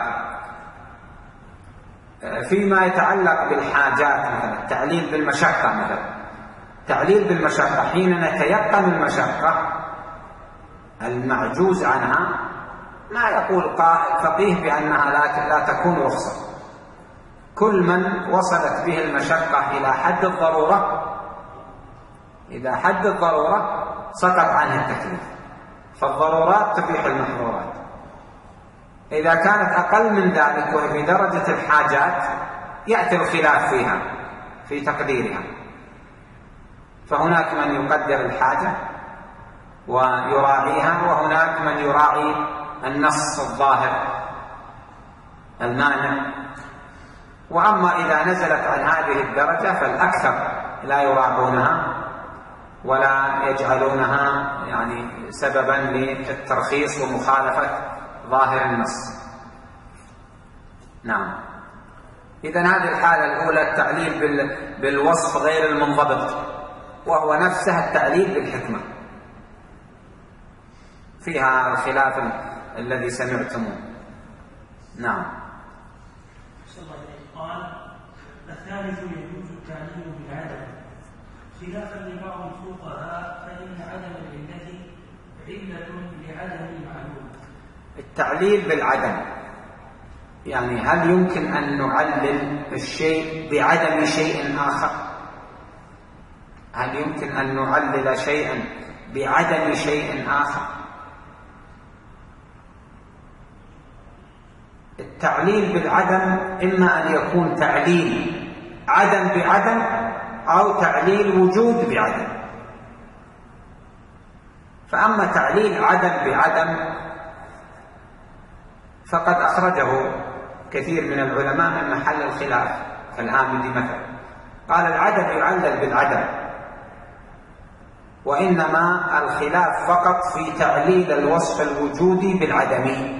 فيما يتعلق بالحاجات مثلا التعليل بالمشقة، مثلا تعليل بالمشقة حين نتيقن المشقة المعجوز عنها ما يقول قائل فقيه بأنها لا لا تكون رخصة، كل من وصلت به المشقة إلى حد الضرورة، إذا حد الضرورة سقط عنها التكليف، فالضرورات تبيح المحظورات. إذا كانت أقل من ذلك وهي في درجة الحاجات يأتي الخلاف فيها في تقديرها، فهناك من يقدر الحاجة ويراعيها، وهناك من يراعي النص الظاهر المانع. وأما إذا نزلت عن هذه الدرجة فالأكثر لا يراعونها ولا يجعلونها يعني سببا للترخيص ومخالفة ظاهر النص. نعم. إذن هذه الحالة الأولى التعليل بالوصف غير المنضبط، وهو نفسه التعليل بالحكمة، فيها الخلاف الذي سمعتموه. نعم. قال الثالث يجوز التعليل بالعدم خلافا لبعض الفقهاء، فإن عدم العلة علة لعدم المعلوم. التعليل بالعدم يعني هل يمكن أن نعلل الشيء بعدم شيء آخر؟ هل يمكن أن نعلل شيئا بعدم شيء آخر؟ التعليل بالعدم إما أن يكون تعليل عدم بعدم أو تعليل وجود بعدم. فأما تعليل عدم بعدم فقد أخرجه كثير من العلماء من محل الخلاف كالآمدي مثلا، قال العدم يعلل بالعدم، وإنما الخلاف فقط في تعليل الوصف الوجودي بالعدمي.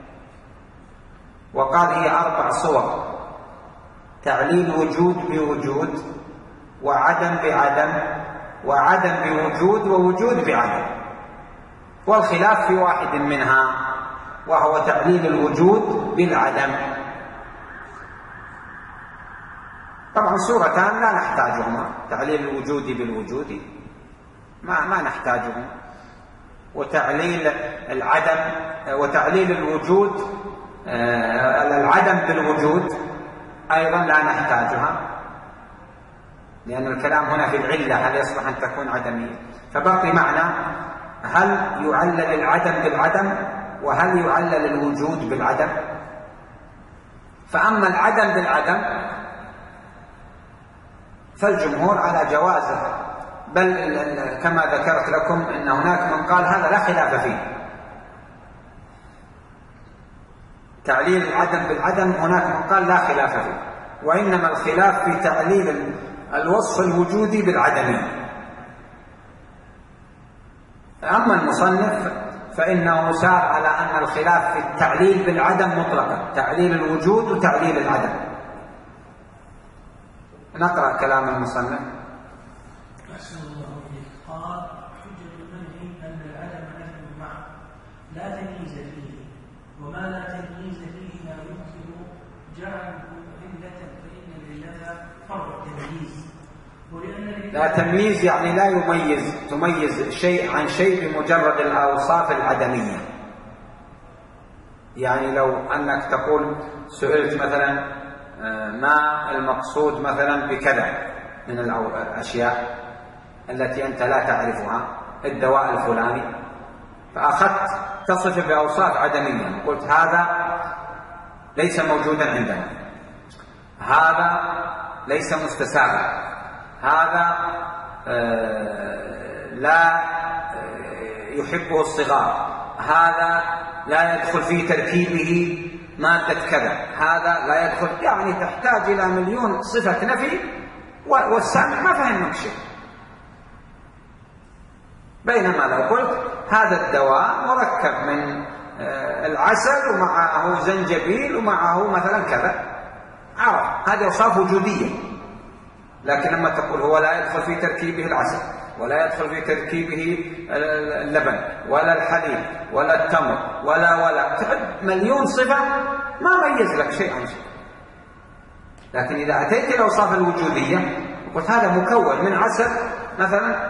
وقال هي أربع صور: تعليل وجود بوجود، وعدم بعدم، وعدم بوجود ووجود بعدم، والخلاف في واحد منها وهو تعليل الوجود بالعدم. طبعا صورتان لا نحتاجهما، تعليل الوجود بالوجود ما ما نحتاجهم، وتعليل العدم وتعليل الوجود العدم بالوجود أيضا لا نحتاجها، لأن الكلام هنا في العلة هل يصلح أن تكون عدمية. فبقي معنى هل يعلل العدم بالعدم وهل يعلل الوجود بالعدم. فأما العدم بالعدم فالجمهور على جوازه، بل كما ذكرت لكم أن هناك من قال هذا لا خلاف فيه، تعليل العدم بالعدم هناك من قال لا خلاف فيه، وإنما الخلاف في تعليل الوصف الوجودي بالعدمي. أما المصنف فإنه سار على أن الخلاف في التعليل بالعدم مطلقا، تعليل الوجود وتعليل العدم. نقرأ كلام المصنف. أحسن الله إليك. قال: حجة المنع أن العدم نفي معه لا تمييز فيه، وما لا تمييز فيه لا يمكن جعله علة، فإن العلة فرع التمييز. لا تمييز يعني لا يميز، تميز شيء عن شيء بمجرد الأوصاف العدمية. يعني لو أنك تقول سئلت مثلا ما المقصود مثلا بكذا من الأشياء التي أنت لا تعرفها، الدواء الفلاني، فأخذت تصف بأوصاف عدمية، قلت هذا ليس موجودا عندنا، هذا ليس مستساغا، هذا لا يحبه الصغار، هذا لا يدخل في تركيبه مادة كذا، هذا لا يدخل، يعني تحتاج إلى مليون صفة نفي والسامع ما فهم منك شيء. بينما لو قلت هذا الدواء مركب من العسل ومعه زنجبيل ومعه مثلا كذا، عرف، هذه أوصاف وجودية. لكن لما تقول هو لا يدخل في تركيبه العسل، ولا يدخل في تركيبه اللبن ولا الحليب ولا التمر ولا ولا تعد مليون صفة ما ميز لك شيء عن شيء. لكن إذا أتيت الأوصاف الوجودية وقلت هذا مكون من عسل مثلا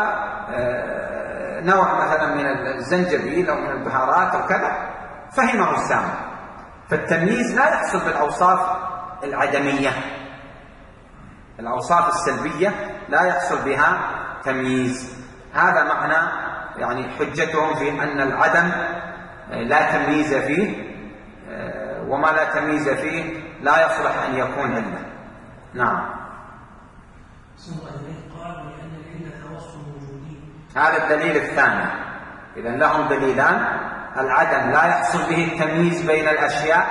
ونوع مثلا من الزنجبيل أو من البهارات أو كذا، فهمه السامع. فالتمييز لا يحصل بالأوصاف العدمية، الأوصاف السلبية لا يحصل بها تمييز. هذا معنى يعني حجتهم في أن العدم لا تمييز فيه، وما لا تمييز فيه لا يصلح أن يكون علة. نعم. قال لأن العلة وصف وجودي. هذا الدليل الثاني. إذن لهم دليلان: العدم لا يحصل به التمييز بين الأشياء،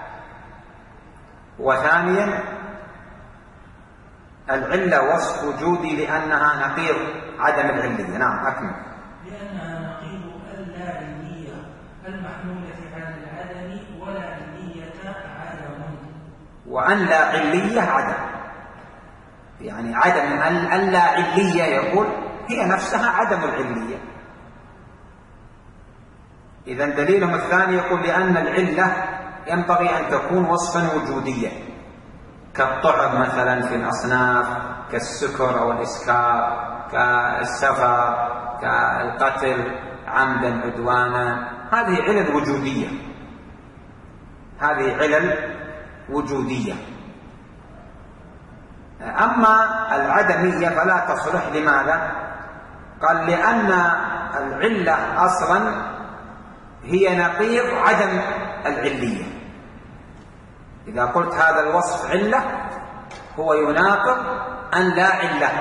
وثانيا العلة وصف وجودي لأنها نقيض عدم العلية. نعم أكمل. لأنها نقيض اللا علية المحمولة على العدم، ولا علية عدم. وأن لا علية عدم، يعني عدم اللا علية يقول هي نفسها عدم العلية. إذن دليلهم الثاني يقول لأن العلة ينبغي أن تكون وصفا وجوديا، كالطعم مثلا في الأصناف، كالسكر أو الإسكار، كالسفر، كالقتل عمدا عدوانا، هذه علل وجودية، هذه علل وجودية. أما العدمية فلا تصلح. لماذا؟ قال لأن العلة أصلا هي نقيض عدم العلية. إذا قلت هذا الوصف علة هو يناقض أن لا علة،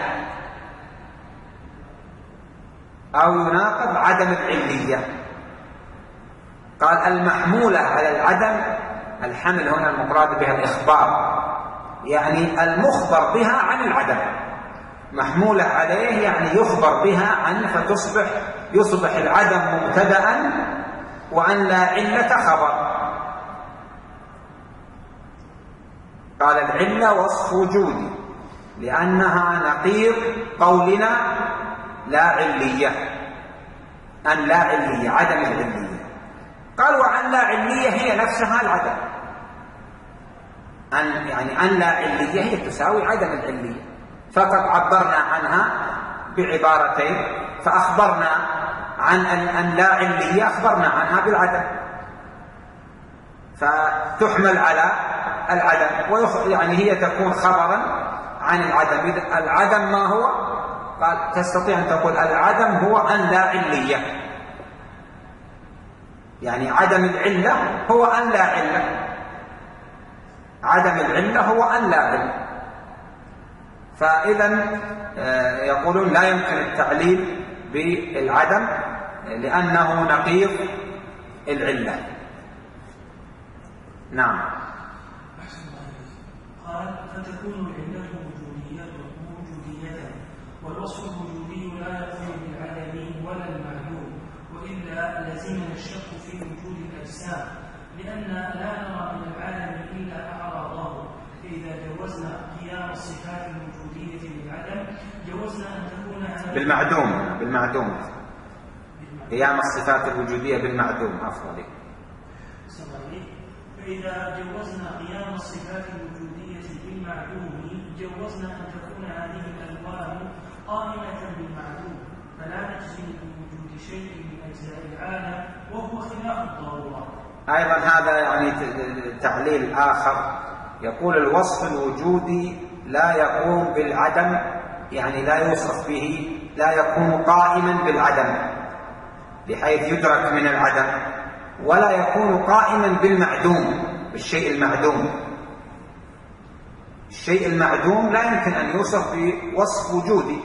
أو يناقض عدم العلية. قال المحمولة على العدم، الحمل هنا المراد بها الإخبار، يعني المخبر بها عن العدم، محمولة عليه يعني يخبر بها عنه، فتصبح يصبح العدم مبتدأ وأن لا علة خبر. قال العلة وصف وجودي لأنها نقيض قولنا لا علية، أن لا علية، عدم العلية. قال وعن لا علية هي نفسها العدم، أن يعني أن لا علية هي تساوي عدم العلية، فقد عبرنا عنها بعبارتين، فأخبرنا عن أن لا علية أخبرنا عنها بالعدم، فتحمل على العدم، يعني هي تكون خبرا عن العدم. العدم ما هو؟ قال تستطيع أن تقول العدم هو أن لا علية، يعني عدم العلة هو أن لا علة، عدم العلة هو أن لا علة. فإذا يقولون لا يمكن التعليل بالعدم لأنه نقيض العلة. نعم. قال فتكون العلة وجودية وجودية والوصف الوجودي لا يكون بالعدم ولا المعلوم، وإلا لزمنا الشك في وجود الأجسام، لأن لا نرى من العالم إلا أعراضه، فإذا جوزنا قيام الصفات الوجودية بالعدم جوزنا أن تكون هذا بالمعدوم بالمعدوم قيام الصفات الوجودية بالمعدوم أفضل. فإذا جوزنا قيام الصفات الوجودية بالمعدوم جوزنا أن تكون هذه الألوان قائمة بالمعدوم، فلا نجزم بوجود شيء من أجزاء العالم وهو خلاف الضرورة. أيضا هذا يعني تعليل آخر، يقول الوصف الوجودي لا يقوم بالعدم، يعني لا يوصف به، لا يكون قائما بالعدم بحيث يدرك من العدم، ولا يكون قائما بالمعدوم، بالشيء المعدوم. الشيء المعدوم لا يمكن أن يوصف بوصف وجودي،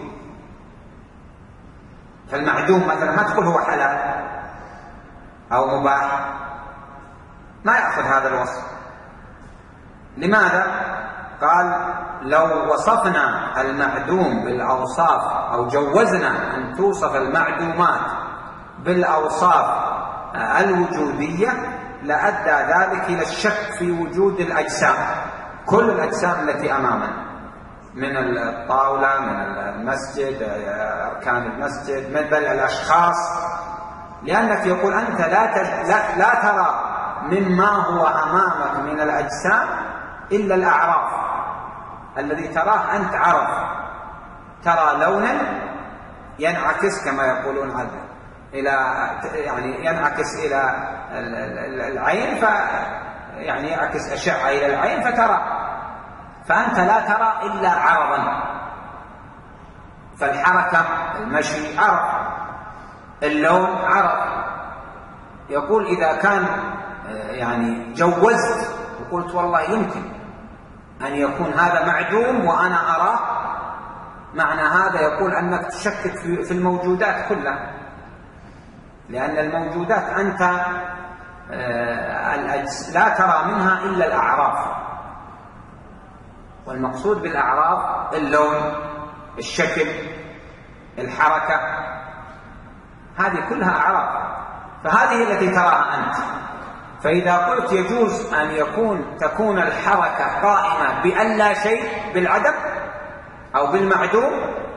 فالمعدوم مثلا ما تقول هو حلال أو مباح، ما يأخذ هذا الوصف. لماذا؟ قال لو وصفنا المعدوم بالأوصاف أو جوزنا أن توصف المعدومات بالأوصاف الوجودية لأدى ذلك إلى الشك في وجود الأجسام، كل الأجسام التي أمامنا، من الطاولة، من المسجد، أركان المسجد، من بل الأشخاص، لأنك يقول أنت لا, لا, لا ترى مما هو أمامك من الأجسام إلا الأعراف، الذي تراه أنت عرف، ترى لونا ينعكس كما يقولون عنه إلى يعني ينعكس إلى العين، ف يعني يعكس أشعة إلى العين فترى، فأنت لا ترى إلا عرضا، فالحركة المشي عرض، اللون عرض. يقول إذا كان يعني جوزت وقلت والله يمكن أن يكون هذا معدوم وأنا أراه، معنى هذا يقول أنك تشكك في الموجودات كلها، لأن الموجودات أنت لا ترى منها إلا الأعراف، والمقصود بالأعراف اللون، الشكل، الحركة، هذه كلها أعراف، فهذه التي تراها أنت. فإذا قلت يجوز أن يكون تكون الحركة قائمة بأن لا شيء، بالعدم أو بالمعدوم،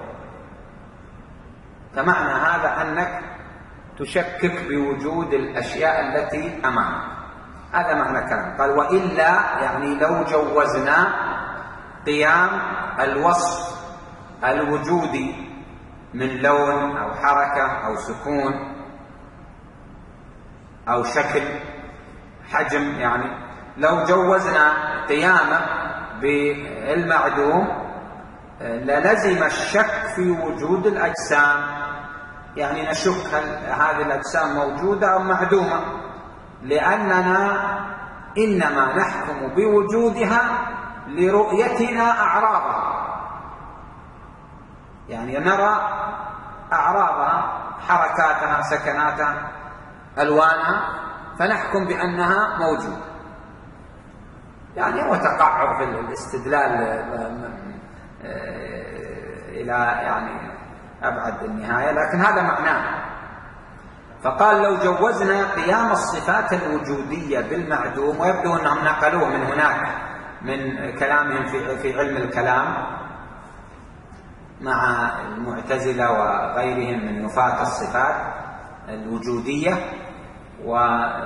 فمعنى هذا أنك تشكك بوجود الأشياء التي أمامك. هذا معنى الكلام. قال وإلا يعني لو جوزنا قيام الوصف الوجودي من لون أو حركة أو سكون أو شكل حجم، يعني لو جوزنا قيامه بالمعدوم للزم الشك في وجود الأجسام، يعني نشك هل هذه الأجسام موجودة أو معدومة، لأننا إنما نحكم بوجودها لرؤيتنا أعراضها، يعني نرى أعراضها، حركاتها، سكناتها، ألوانها، فنحكم بأنها موجودة. يعني هو تقعر في الاستدلال إلى يعني أبعد النهاية، لكن هذا معناه. فقال لو جوزنا قيام الصفات الوجودية بالمعدوم، ويبدو أنهم نقلوه من هناك من كلامهم في في علم الكلام، مع المعتزلة وغيرهم من نفاة الصفات الوجودية، و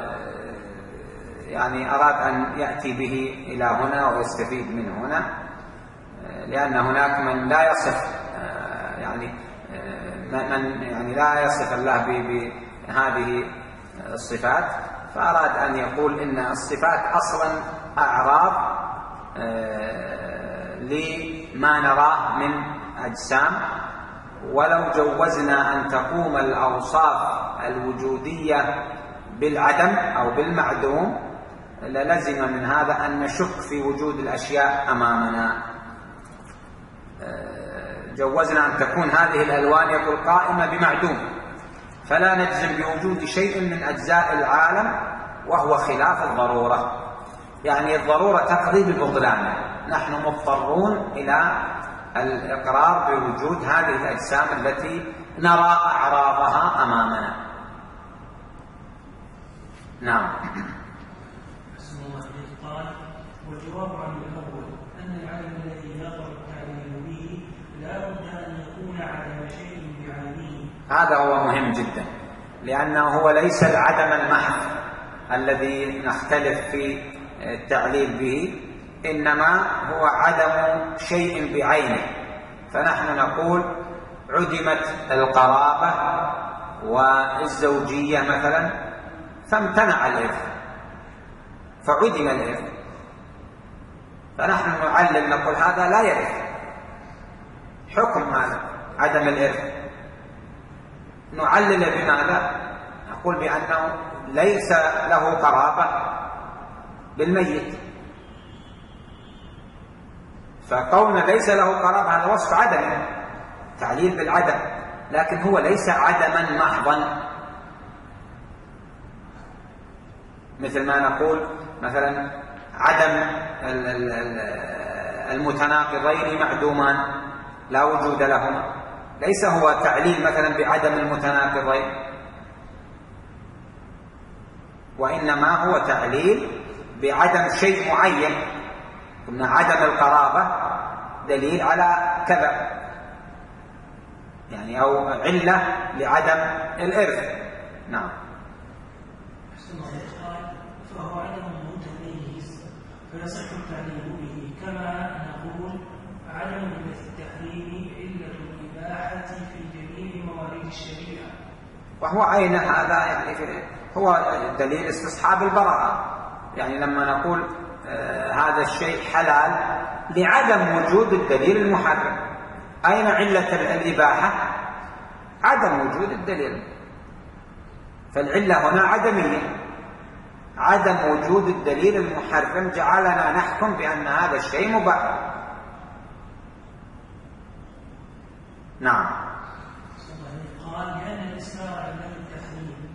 يعني أراد أن يأتي به إلى هنا ويستفيد منه هنا، لأن هناك من لا يصف يعني من يعني لا يصف الله بهذه الصفات، فأراد أن يقول إن الصفات أصلا أعراض لما نراه من أجسام، ولو جوزنا أن تقوم الأوصاف الوجودية بالعدم أو بالمعدوم للزم من هذا أن نشك في وجود الأشياء أمامنا. جوزنا أن تكون هذه الألوان يقول قائمة بمعدوم، فلا نجزم بوجود شيء من أجزاء العالم وهو خلاف الضرورة، يعني الضرورة تقضي ببطلانه، نحن مضطرون إلى الإقرار بوجود هذه الأجسام التي نرى أعراضها أمامنا. نعم. قال والجواب عن الأول أن العدم الذي يظهر التعليل به لا بد أن يكون عدم شيء بعينه. هذا هو مهم جدا، لأنه هو ليس العدم المحض الذي نختلف في التعليل به، إنما هو عدم شيء بعينه. فنحن نقول عدمت القرابة والزوجية مثلا، فامتنع الإرث فعدم الإرث، فنحن نعلل نقول هذا لا يرث. حكم هذا عدم الإرث نعلل بماذا؟ نقول بأنه ليس له قرابة بالميت، فقولنا ليس له قرابة هذا وصف عدم، تعليل بالعدم، لكن هو ليس عدما محضا، مثل ما نقول مثلا عدم المتناقضين معدومان لا وجود لهما، ليس هو تعليل مثلا بعدم المتناقضين، وإنما هو تعليل بعدم شيء معين. قلنا عدم القرابة دليل على كذا، يعني أو علة لعدم الإرث. نعم. فهو عدم متميز فيصح التعليل به، كما نقول عدم التحريم علة الإباحة في جميع موارد الشريعة، وهو عين هذا يعني هو دليل استصحاب البراءة. يعني لما نقول آه هذا الشيء حلال لعدم وجود الدليل المحرم، أين علة الإباحة؟ عدم وجود الدليل، فالعلة هنا عدمية، عدم وجود الدليل المحرم جعلنا نحكم بأن هذا الشيء مباح. نعم. قال لأن الإسكار علة التحريم،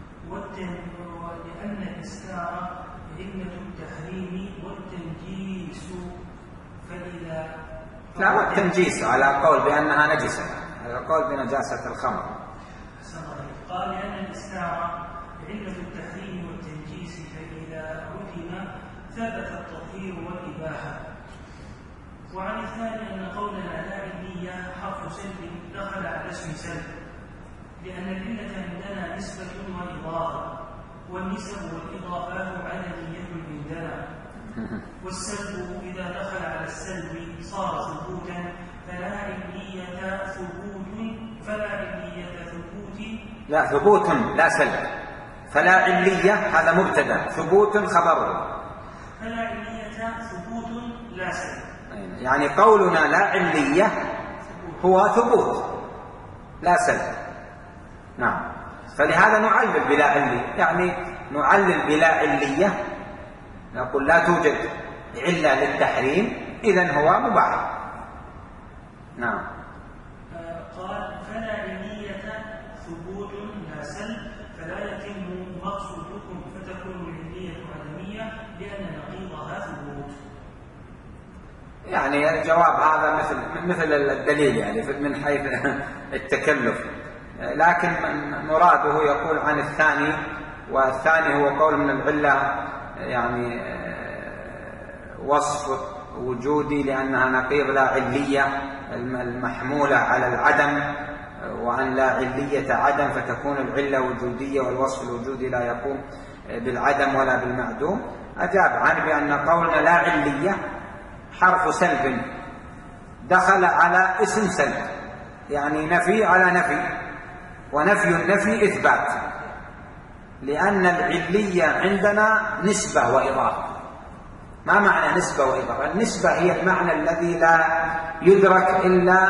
ولأن الإسكار علة التحريم والتنجيس، فإذا لا، والتنجيس على قول بأنها نجسة، على قول بنجاسة الخمر. قال لأن الإسكار علة التحريم والتنجيس، فإذا عدم ثبت التطهير والإباحة. وعن الثاني أن قولنا لا علية حرف سلب دخل على اسم سلب، لأن العلة عندنا نسبة وإضافة، والنسب والإضافات عدمية عندنا، والسلب إذا دخل على السلب صار ثبوتا، فلا علية ثبوت فلا علية ثبوت لا ثبوت لا سلب، فلا علية هذا مبتدا، ثبوت خبره، فلا علية ثبوت لا سلب. يعني قولنا لا علية هو ثبوت لا سلب. نعم. فلهذا نعلل بلا علية، يعني نعلل بلا علية، نقول لا توجد علة للتحريم، إذن هو مباح. نعم. قال فلا علية ثبوت لا سلب، فلا يتم مقصودكم فتكون العلية عدمية لأن نقيضها ثبوت. يعني الجواب هذا مثل مثل الدليل، يعني من حيث التكلف، لكن مراده يقول عن الثاني، والثاني هو قول من العلة يعني وصف وجودي لأنها نقيض لا علية، المحمولة على العدم، وأن لا علية عدم فتكون العلة وجودية والوصف الوجودي لا يقوم بالعدم ولا بالمعدوم. أجاب عنه بأن قولنا لا علية حرف سلب دخل على اسم سلب، يعني نفي على نفي، ونفي النفي إثبات، لأن العلية عندنا نسبة وإضافة. ما معنى نسبة وإضافة؟ النسبة هي المعنى الذي لا يدرك إلا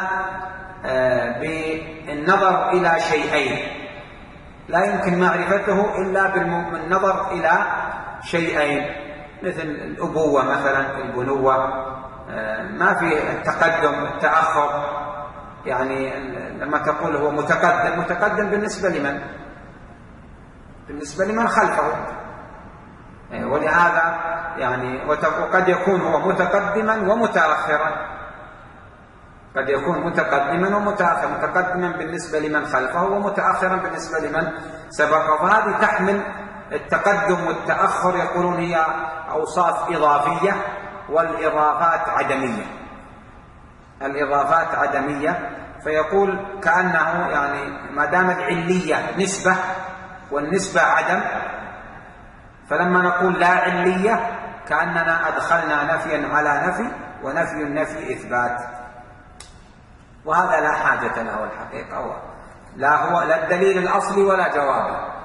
بالنظر إلى شيئين، لا يمكن معرفته إلا بالنظر إلى شيئين، مثل الأبوة مثلا، البنوة، ما في التقدم التأخر. يعني لما تقول هو متقدم، متقدم بالنسبة لمن؟ بالنسبة لمن خلفه. ولهذا يعني وقد يكون هو متقدما ومتأخرا، قد يكون متقدما ومتأخرا، متقدما بالنسبة لمن خلفه ومتأخرا بالنسبة لمن سبقه. فهذه تحمل التقدم والتأخر، يقولون هي أوصاف إضافية، والإضافات عدمية. الإضافات عدمية، فيقول كأنه يعني ما دام العلية نسبة والنسبة عدم، فلما نقول لا علية كأننا أدخلنا نفيا على نفي، ونفي النفي إثبات، وهذا لا حاجة له الحقيقة، لا هو لا الدليل الأصلي ولا جوابه.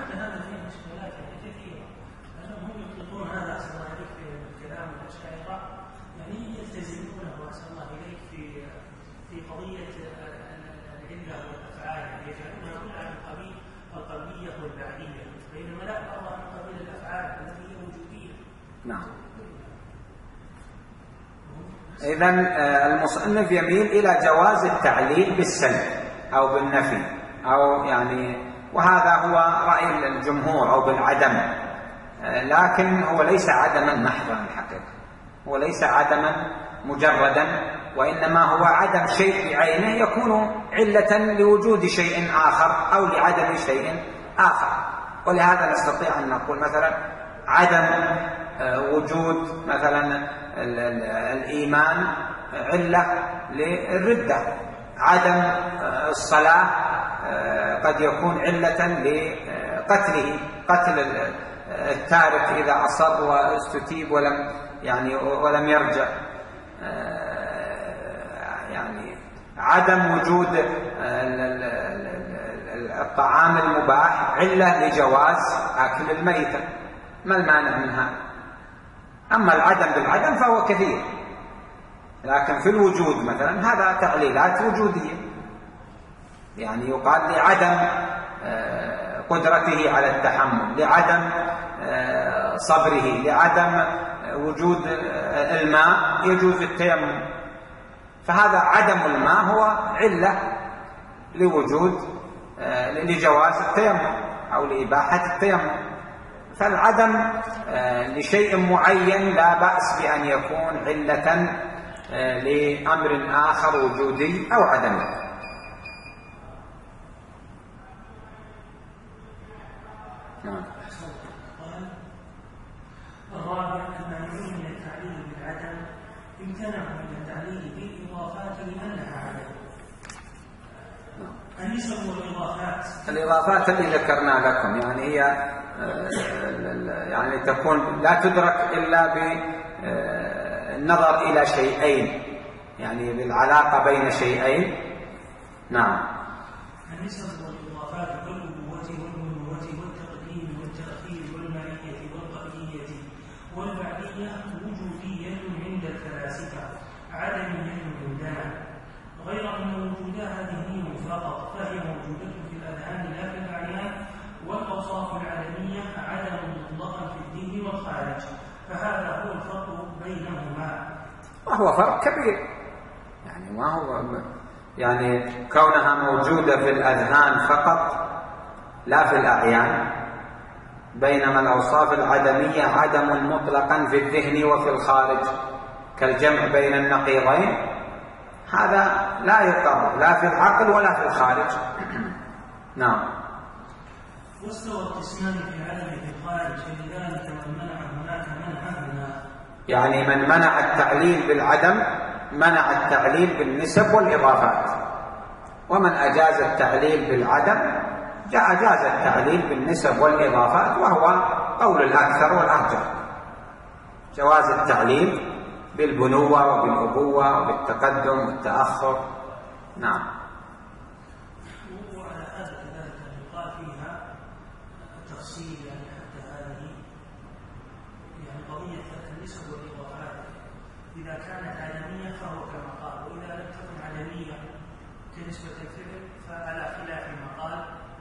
إذن المصنف يميل إلى جواز التعليل بالسلب أو بالنفي، أو يعني وهذا هو رأي الجمهور، أو بالعدم، لكن هو ليس عدما محضا الحقيقة، هو ليس عدما مجردا، وإنما هو عدم شيء بعينه يكون علة لوجود شيء آخر أو لعدم شيء آخر. ولهذا نستطيع أن نقول مثلا عدم وجود مثلا الإيمان علة للردة، عدم الصلاة قد يكون علة لقتله، قتل التارك إذا أصر واستتيب ولم يعني ولم يرجع، يعني عدم وجود الطعام المباح علة لجواز أكل الميتة. ما المانع من هذا؟ أما العدم بالعدم فهو كثير، لكن في الوجود مثلا هذا تعليلات وجودية، يعني يقال لعدم قدرته على التحمل، لعدم صبره، لعدم وجود الماء يجوز التيمم، فهذا عدم الماء هو علة لوجود لجواز التيمم أو لإباحة التيمم. فالعدم لشيء معين لا بأس بأن يكون علة لأمر آخر وجودي أو عدمي. الرابع المانعون من التعليل بالعدم امتنعوا من التعليل بالإضافات لأنها عدم. النسب والإضافات، الإضافات اللي ذكرنا لكم يعني هي يعني تكون لا تدرك إلا بالنظر إلى شيئين، يعني بالعلاقة بين شيئين. نعم. النسب والإضافات كالأبوة والبنوة والتقديم والتأخير والمعية والقبلية والبعدية وجودية عند الفلاسفة، عدمية عندنا، غير أن وجودها ذهني فقط، فهي موجودة في الأذهان لا في الأعيان. والأوصاف العالمية عدم مطلقا في الدين والخارج، فهذا هو الفرق بينهما، وهو فرق كبير. يعني ما هو يعني كونها موجودة في الأذهان فقط لا في الأعيان، بينما الأوصاف العدمية عدم مطلقا في الذهن وفي الخارج، كالجمع بين النقيضين، هذا لا يقر لا في العقل ولا في الخارج. نعم. واستوى القسمان في العدم في الخارج، فلذلك من منع هناك منع هنا. يعني من منع التعليل بالعدم منع التعليل بالنسب والإضافات، ومن أجاز التعليل بالعدم أجاز التعليل بالنسب والإضافات، وهو قول الأكثر والأرجح، جواز التعليل بالبنوة وبالأبوة وبالتقدم والتأخر. نعم. وعلى هذا كذلك يقال فيها تفصيل يعني حتى هذه يعني قضية النسب والإضافات إذا كانت عدمية فهو كما قال، وإذا لم تكن عدمية كنسبة الفعل فعلى خلاف ما قال.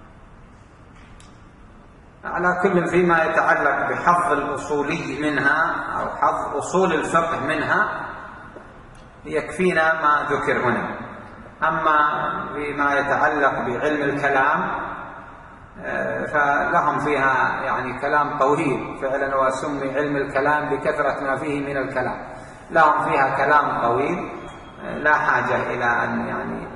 على كل فيما يتعلق بحظ الأصولي منها أو حظ أصول الفقه منها يكفينا ما ذكر هنا. أما فيما يتعلق بعلم الكلام فلهم فيها يعني كلام طويل فعلا، وسمي علم الكلام لكثرة ما فيه من الكلام، لهم فيها كلام طويل لا حاجة إلى أن يعني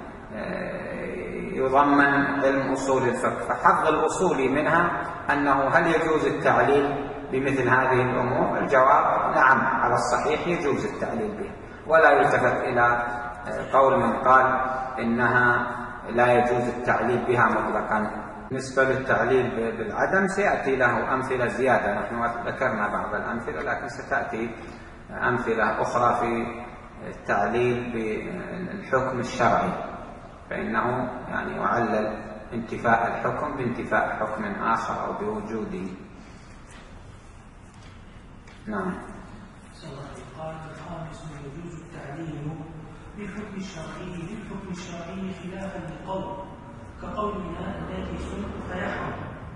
يضمن علم أصول الفقه. فحظ الأصولي منها أنه هل يجوز التعليل بمثل هذه الأمور؟ الجواب نعم، على الصحيح يجوز التعليل بها، ولا يلتفت إلى قول من قال إنها لا يجوز التعليل بها مطلقا. بالنسبة للتعليل بالعدم سيأتي له أمثلة زيادة، نحن ذكرنا بعض الأمثلة لكن ستأتي أمثلة أخرى في التعليل بالحكم الشرعي، فإنه يعني يعلل انتفاء الحكم بانتفاء حكم آخر أو بوجوده. نعم. قال الخامس يجوز التعليل بالحكم الشرعي بالحكم الشرعي خلافا للقول كقولنا نجس فيحرم.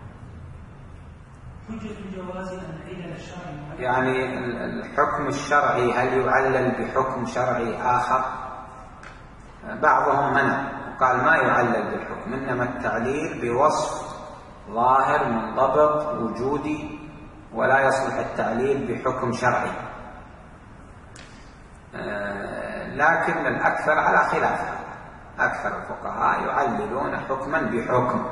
حجة الجواز أن علل الشرع يعني الحكم الشرعي هل يعلل بحكم شرعي آخر؟ بعضهم منع قال ما يعلل بالحكم، إنما التعليل بوصف ظاهر منضبط وجودي، ولا يصلح التعليل بحكم شرعي. لكن الأكثر على خلافه، أكثر الفقهاء يعللون حكما بحكم،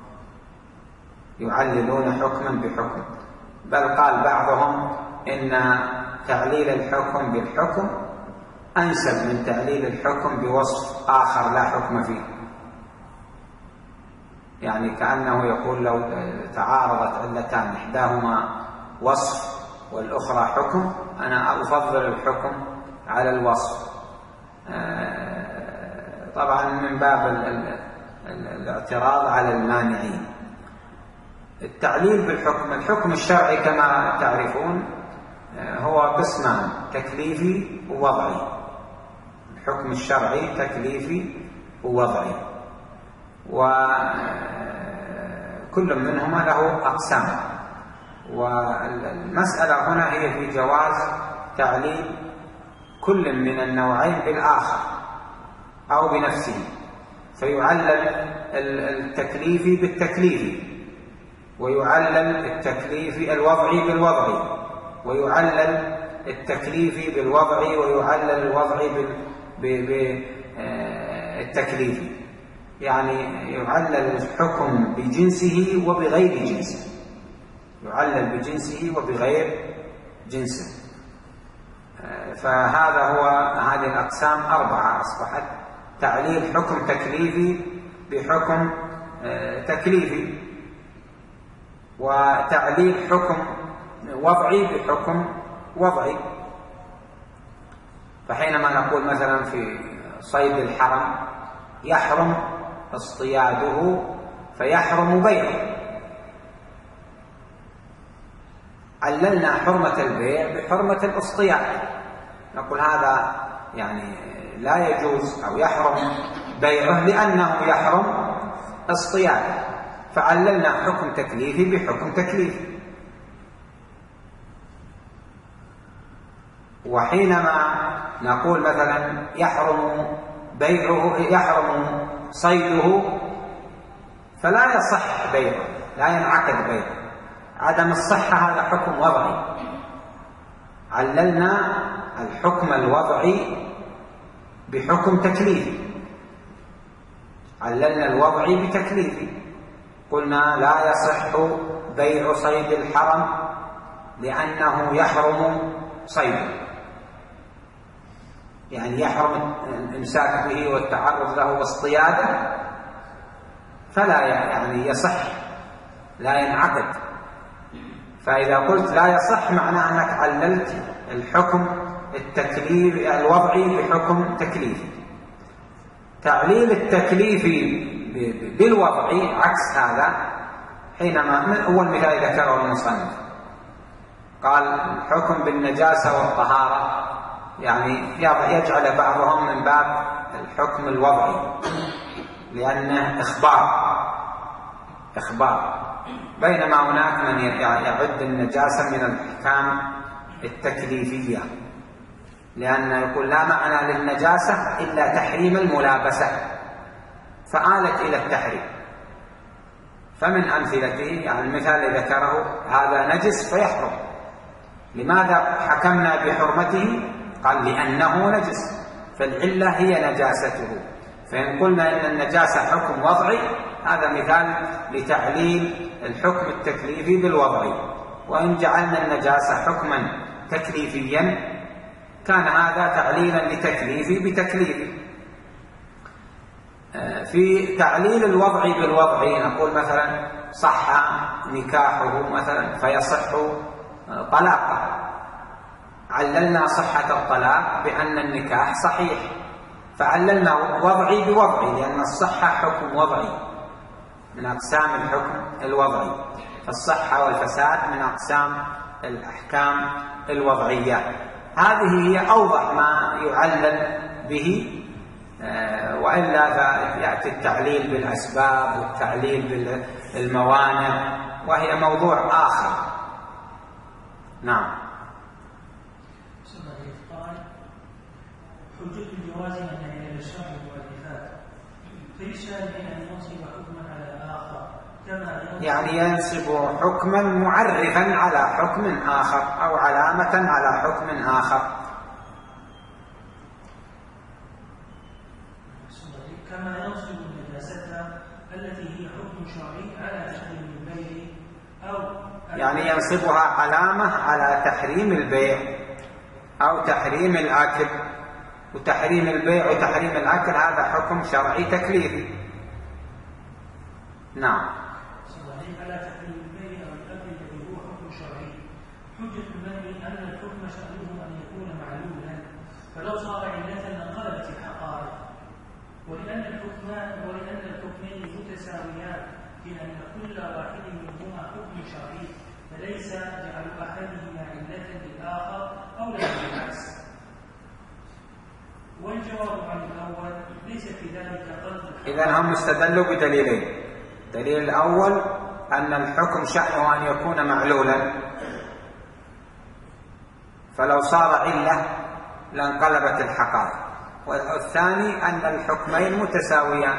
يعللون حكما بحكم، بل قال بعضهم إن تعليل الحكم بالحكم أنسب من تعليل الحكم بوصف آخر لا حكم فيه. يعني كأنه يقول لو تعارضت علتان إحداهما وصف والأخرى حكم أنا أفضل الحكم على الوصف، طبعا من باب الاعتراض على المانعين. التعليل بالحكم، الحكم الشرعي كما تعرفون هو قسمان، تكليفي ووضعي. الحكم الشرعي تكليفي ووضعي، وكل منهما له أقسام، والمسألة هنا هي في جواز تعليل كل من النوعين بالآخر أو بنفسه، فيعلل التكليفي بالتكليفي، ويعلل التكليفي الوضعي بالوضعي، ويعلل التكليفي بالوضعي، ويعلل الوضعي بالتكليفي. يعني يعلل الحكم بجنسه وبغير جنسه، يعلل بجنسه وبغير جنسه. فهذا هو، هذه الأقسام أربعة أصبحت: تعليل حكم تكليفي بحكم تكليفي، وتعليل حكم وضعي بحكم وضعي. فحينما نقول مثلا في صيد الحرم يحرم اصطياده فيحرم بيعه، عللنا حرمة البيع بحرمة الاصطياد، نقول هذا يعني لا يجوز أو يحرم بيعه لأنه يحرم اصطياده، فعللنا حكم تكليفي بحكم تكليفي. وحينما نقول مثلا يحرم بيعه يحرم صيده فلا يصح بيعه، لا ينعقد بيعه، عدم الصحة هذا حكم وضعي. عللنا الحكم الوضعي بحكم تكليفي، عللنا الوضعي بتكليفي، قلنا لا يصح بيع صيد الحرم لأنه يحرم صيده. يعني يحرم الإمساك به والتعرض له واصطياده، فلا يعني يصح، لا ينعقد. فإذا قلت لا يصح معناه أنك عللت الحكم التكليف الوضعي بحكم تكليفي. تعليل التكليفي بالوضعي عكس هذا، حينما هو المثال ذكره المصنف قال الحكم بالنجاسة والطهارة، يعني يجعل بعضهم من باب الحكم الوضعي لأنه إخبار إخبار بينما هناك من يعد النجاسة من الأحكام التكليفية، لأنه يقول لا معنى للنجاسة إلا تحريم الملابسة، فآلت إلى التحريم. فمن أمثلته يعني المثال الذي ذكره هذا نجس فيحرم. لماذا حكمنا بحرمته؟ قال لأنه نجس، فالعلة هي نجاسته. فإن قلنا إن النجاسة حكم وضعي، هذا مثال لتعليل الحكم التكليفي بالوضعي. وإن جعلنا النجاسة حكما تكليفيا كان هذا تعليلا لتكليفي بتكليفي. في تعليل الوضعي بالوضعي نقول مثلا صح نكاحه مثلا فيصح طلاقه، عللنا صحة الطلاق بأن النكاح صحيح، فعللنا وضعي بوضعي، لأن الصحة حكم وضعي من أقسام الحكم الوضعي، فالصحة والفساد من أقسام الأحكام الوضعية. هذه هي أوضح ما يعلل به، وإلا يأتي التعليل بالأسباب والتعليل بالموانع، وهي موضوع آخر. نعم. قال حجة الجواز أن إلى الشرع والإفادة، فيسأل أن ينصب حكما على آخر كما يعني ينصب حكما معرفا على حكم آخر أو علامة على حكم آخر، كما ينصب النجاسة التي هي حكم شرعي على تحريم البيع أو يعني ينصبها علامة على تحريم البيع أو تحريم الأكل. وتحريم البيع وتحريم الأكل هذا حكم شرعي تكليفي. نعم. على تحريم البيع أو الأكل الذي هو حكم شرعي. حجة المنع أن الحكم شأنه أن يكون معلولا، فلو صار علة لانقلبت الحقائق. ولأن الحكمان ولأن الحكمين متساويان في أن كل واحد منهما حكم شرعي، فليس جعل أحدهما علة للآخر أو لا بالعكس. والجواب عن الأول ليس في ذلك قلب. إذن هم استدلوا بدليلين. الدليل الأول أن الحكم شأنه أن يكون معلولا، فلو صار علة لانقلبت الحقائق. والثاني أن الحكمين متساويان،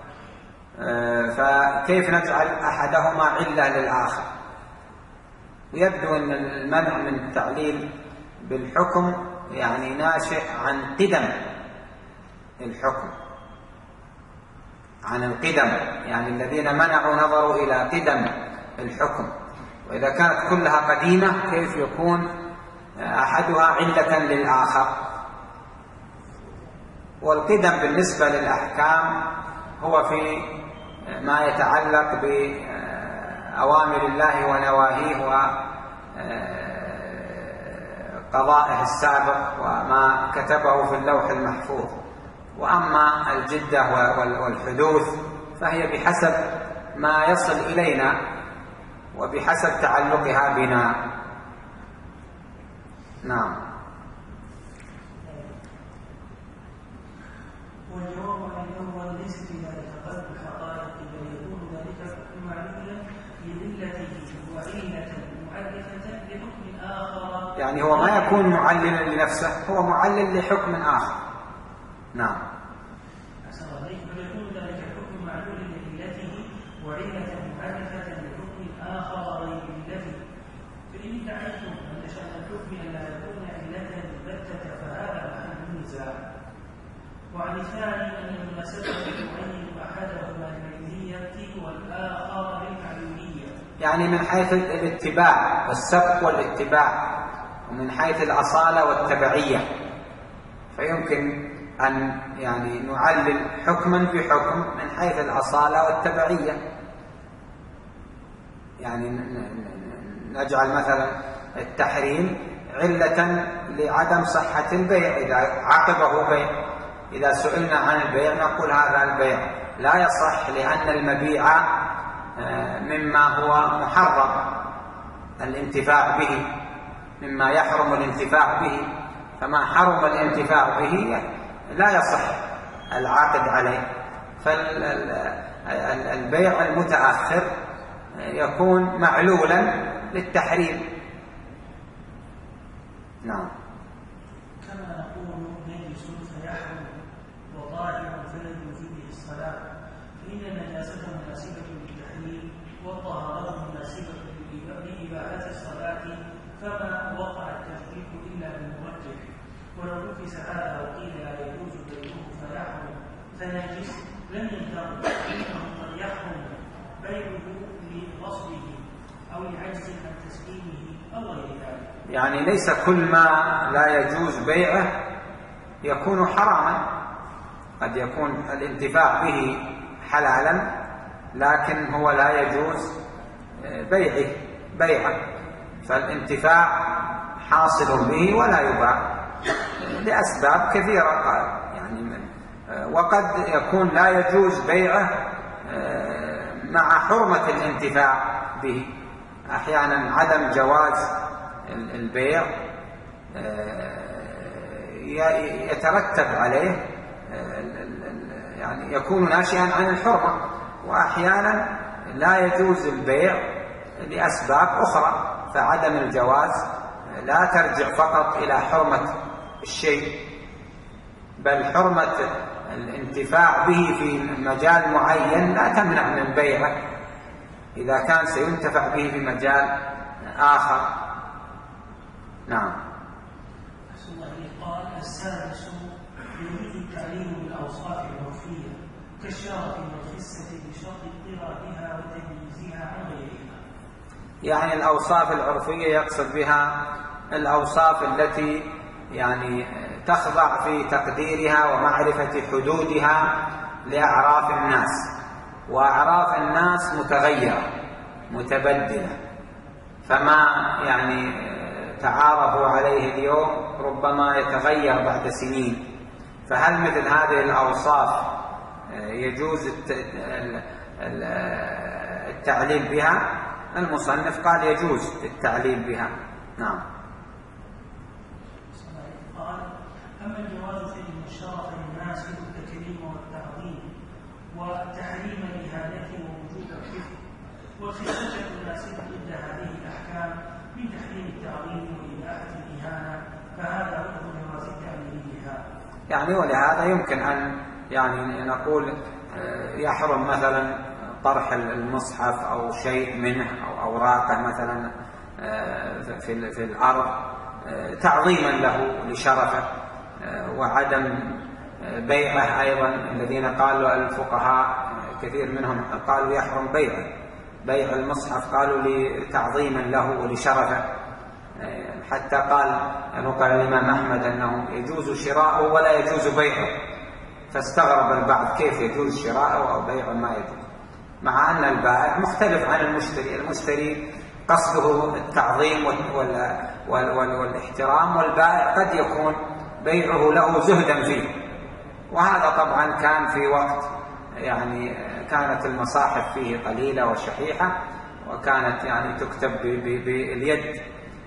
فكيف نجعل أحدهما علة للآخر؟ ويبدو أن المنع من التعليل بالحكم يعني ناشئ عن قدم الحكم، عن القدم، يعني الذين منعوا نظروا إلى قدم الحكم. وإذا كانت كلها قديمة كيف يكون أحدها علة للآخر؟ والقدم بالنسبة للأحكام هو في ما يتعلق بأوامر الله ونواهيه وقضائه السابق وما كتبه في اللوح المحفوظ. وأما الجدة والحدوث فهي بحسب ما يصل إلينا وبحسب تعلقها بنا. نعم. والجواب عن الأول ليس في ذلك قلب الحقائق، بل يكون ذلك حكم معلولا لعلته وعلة معرفة لحكم آخر. يعني هو ما يكون معللا لنفسه، هو معلل لحكم آخر. نعم. أحسن عليك. بل يكون ذلك حكم معلول لعلته وعلة معرفة لحكم آخر غير علته. فإن ادعيتم أن شأن الحكم أن لا يكون علة البتة فهذا محل النزاع. وعن الثاني أن المسألة تعين أحدهما للعلمية والآخر للمعلولية، يعني من حيث الاتباع والسبق والاتباع، ومن حيث الأصالة والتبعية، فيمكن أن يعني نعلل حكما بحكم من حيث الأصالة والتبعية. يعني نجعل مثلا التحريم علة لعدم صحة البيع إذا عقبه بيع. إذا سئلنا عن البيع نقول هذا البيع لا يصح لأن المبيع مما هو محرم الانتفاع به، مما يحرم الانتفاع به، فما حرم الانتفاع به لا يصح العقد عليه. فالبيع المتأخر يكون معلولا للتحريم. نعم. كما نقول نجس فيحرم وطاهر فيجوز به الصلاة، فإن النجاسة مناسبة للتحريم والطهارة مناسبة لإباحة الصلاة، فما وقع التفريق إلا بالمرجح. ولو نفس هذا وقيل لا يجوز بيعه فيحرم فنجس لم ينتظر، فإنه قد يحرم بيعه لغصبه أو لعجز عن تسليمه أو غير ذلك. يعني ليس كل ما لا يجوز بيعه يكون حراما، قد يكون الانتفاع به حلالا لكن هو لا يجوز بيعه بيعه فالانتفاع حاصل به ولا يباع لأسباب كثيرة. يعني من وقد يكون لا يجوز بيعه مع حرمة الانتفاع به. أحيانا عدم جواز البيع يترتب عليه يعني يكون ناشئا عن الحرمة، وأحيانا لا يجوز البيع لأسباب أخرى. فعدم الجواز لا ترجع فقط إلى حرمة الشيء، بل حرمة الانتفاع به في مجال معين لا تمنع من بيعه إذا كان سينتفع به في مجال آخر. نعم. قال السادس يجوز التعليم بالأوصاف العرفية كالشرف والخسة بشرط اضطرابها وتمييزها عن غيرها. يعني الأوصاف العرفية يقصد بها الأوصاف التي يعني تخضع في تقديرها ومعرفة حدودها لأعراف الناس، وأعراف الناس متغيرة متبدلة، فما يعني تعارفوا عليه اليوم ربما يتغير بعد سنين. فهل مثل هذه الأوصاف يجوز التعليل بها؟ المصنف قال يجوز التعليل بها. نعم. قال أما الجواز فإن الشرف يناسب التكريم والتعظيم والتحريم لإهانته ووجوب الكفر، والخسة تناسب ضد هذه الأحكام من تحريم التعظيم وإباحة الإهانة، فهذا وجه جواز التعليل بها. يعني ولهذا يمكن أن يعني نقول يحرم مثلا طرح المصحف أو شيء منه أو أوراقه مثلا في في الأرض تعظيما له لشرفه، وعدم بيعه أيضا. الذين قالوا الفقهاء كثير منهم قالوا يحرم بيعه، بيع المصحف قالوا لتعظيما له ولشرفه، حتى قال نقل الإمام أحمد أنه يجوز شراءه ولا يجوز بيعه، فاستغرب البعض كيف يجوز شراءه أو بيعه ما يجوز، مع أن البائع مختلف عن المشتري. المشتري قصده التعظيم والاحترام، والبائع قد يكون بيعه له زهدا فيه. وهذا طبعا كان في وقت يعني كانت المصاحف فيه قليلة وشحيحة، وكانت يعني تكتب باليد.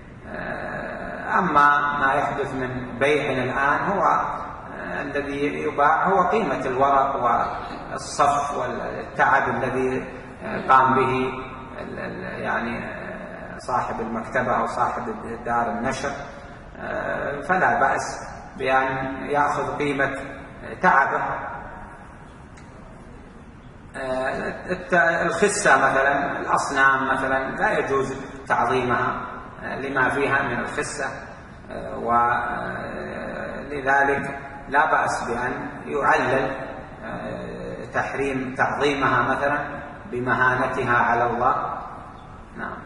أما ما يحدث من بيع الآن هو الذي يباع هو قيمة الورق والصف والتعب الذي قام به يعني صاحب المكتبة أو صاحب دار النشر، فلا بأس بأن يأخذ قيمة تعبه. الخسة مثلا، الأصنام مثلا لا يجوز تعظيمها لما فيها من الخسة، ولذلك لا بأس بأن يعلل تحريم تعظيمها مثلا بمهانتها على الله. نعم.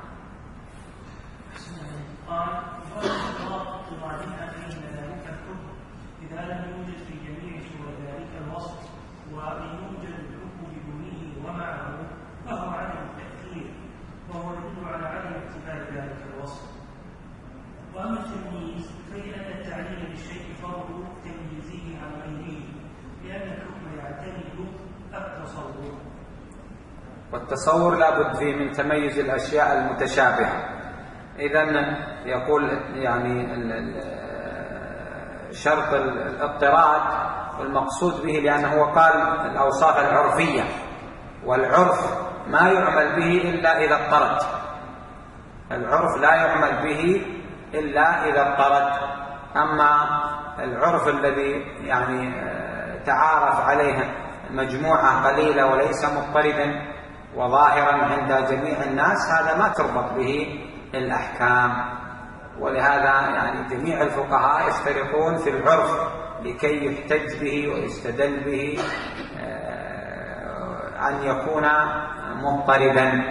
قال اضطرابها بين ذلك الحكم إذا لم يوجد في جميع صور ذلك الوصف، وإن يوجد الحكم بدونه ومعه فهو عدم التأثير، وهو يدل على عدم اعتبار ذلك الوصف. وأما التمييز فلأن التعليل بالشيء فرض تمييزه عن غيره، لأن الحكم يعتمد التصور، والتصور لا بد فيه من تميز الأشياء المتشابهة. إذن يقول يعني شرط الاضطراد والمقصود به، لأنه هو قال الأوصاف العرفية، والعرف ما يعمل به إلا إذا اضطرد. العرف لا يعمل به إلا إذا اضطرد. أما العرف الذي يعني تعارف عليه مجموعة قليلة وليس مضطردا وظاهرا عند جميع الناس، هذا ما تربط به الأحكام. ولهذا يعني جميع الفقهاء يشترطون في العرف لكي يحتج به ويستدل به أن يكون مضطردا.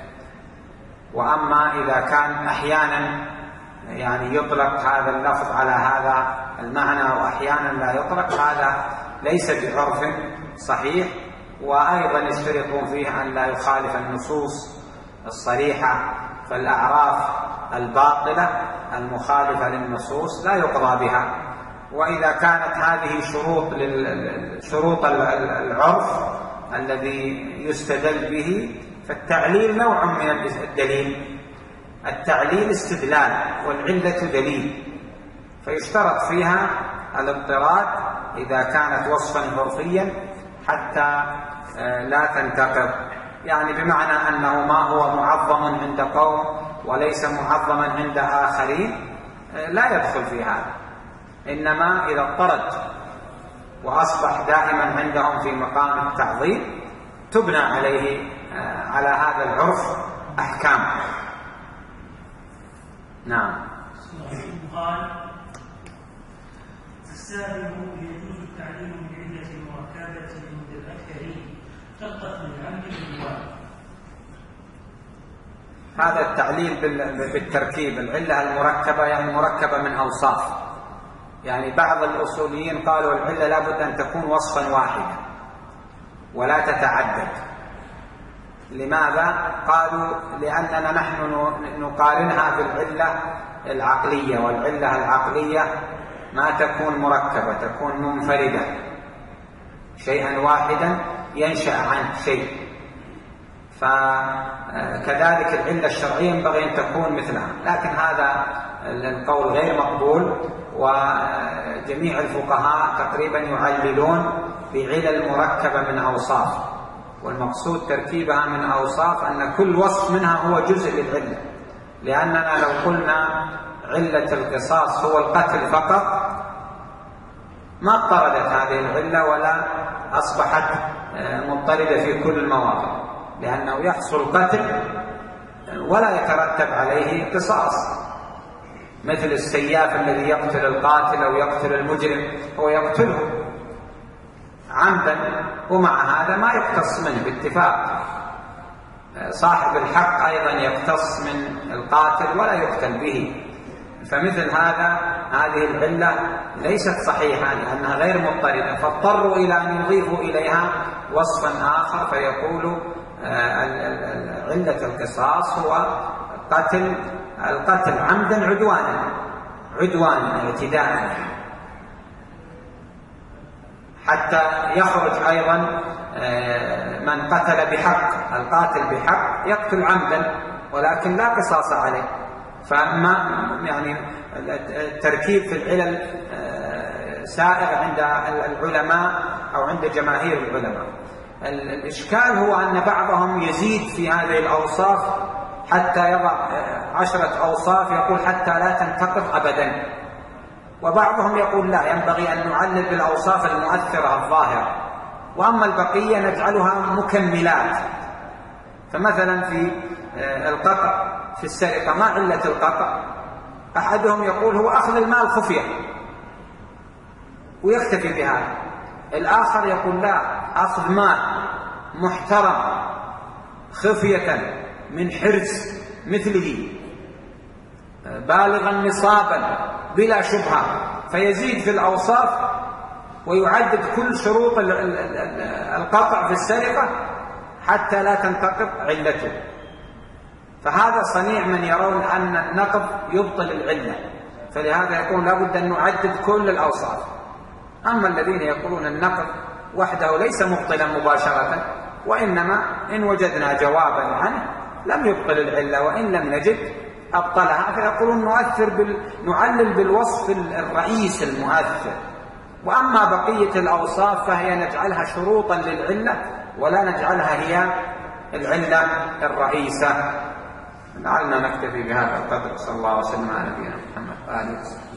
وأما إذا كان أحيانا يعني يطلق هذا اللفظ على هذا المعنى وأحيانا لا يطلق، هذا ليس بعرف صحيح. وأيضا يشترطون فيه أن لا يخالف النصوص الصريحة، فالأعراف الباطلة المخالفة للنصوص لا يقضى بها. وإذا كانت هذه شروط شروط العرف الذي يستدل به، فالتعليل نوع من الدليل. التعليل استدلال والعلة دليل، فيشترط فيها الاضطراد إذا كانت وصفا عرفيا حتى لا تنتقض، يعني بمعنى أنه ما هو معظم عند قوم وليس معظما عند آخرين لا يدخل في هذا. إنما إذا اضطرد وأصبح دائما عندهم في مقام التعظيم تبنى عليه على هذا العرف أحكام. نعم. قال السابع يجوز التعليم بعلة مركبة عند الأكثرين كالقتل العمد بالواجب. هذا التعليل بالتركيب، العلة المركبة يعني مركبة من أوصاف. يعني بعض الأصوليين قالوا العلة لابد أن تكون وصفا واحدا ولا تتعدد. لماذا؟ قالوا لأننا نحن نقارنها بالعلة العقلية، والعلة العقلية ما تكون مركبة، تكون منفردة، شيئا واحدا ينشأ عنه شيء. فكذلك العلة الشرعية ينبغي أن تكون مثلها، لكن هذا القول غير مقبول. وجميع الفقهاء تقريبا يعللون بعلل مركبة من أوصاف، والمقصود تركيبها من أوصاف أن كل وصف منها هو جزء للعلة. لأننا لو قلنا علة القصاص هو القتل فقط ما اضطردت هذه العلة ولا أصبحت مضطردة في كل المواضع، لأنه يحصل قتل ولا يترتب عليه قصاص، مثل السياف الذي يقتل القاتل أو يقتل المجرم هو يقتله عمدا، ومع هذا ما يقتص منه باتفاق. صاحب الحق أيضا يقتص من القاتل ولا يقتل به. فمثل هذا هذه العلة ليست صحيحة لأنها غير مضطردة، فاضطروا إلى أن يضيفوا إليها وصفا آخر فيقولوا علة القصاص هو قتل القتل عمدا عدوانا عدوانا اعتداء، حتى يخرج أيضا من قتل بحق. القاتل بحق يقتل عمدا ولكن لا قصاص عليه. فما يعني التركيب في العلل سائغ عند العلماء أو عند جماهير العلماء. الإشكال هو أن بعضهم يزيد في هذه الأوصاف حتى يضع عشرة أوصاف يقول حتى لا تنتقض أبدا، وبعضهم يقول لا، ينبغي أن نعلل بالأوصاف المؤثرة الظاهرة، وأما البقية نجعلها مكملات. فمثلا في القطع في السرقة ما علة القطع؟ أحدهم يقول هو أخذ المال خفية ويكتفي بهذا، الآخر يقول لا، أخذ مال محترم خفية من حرز مثله بالغا نصابا بلا شبهة، فيزيد في الأوصاف ويعدد كل شروط القطع في السرقة حتى لا تنتقض علته. فهذا صنيع من يرون أن النقض يبطل العلة، فلهذا يقول لابد أن نعدد كل الأوصاف. أما الذين يقولون النقض وحده ليس مبطلا مباشرة، وإنما إن وجدنا جوابا عنه لم يبطل العلة، وإن لم نجد أبطلها، فيقولون نؤثر بال... نعلل بالوصف الرئيس المؤثر، وأما بقية الأوصاف فهي نجعلها شروطا للعلة ولا نجعلها هي العلة الرئيسة. لعلنا نكتفي بهذا القدر. صلى الله وسلم على نبينا محمد وآله وسلم.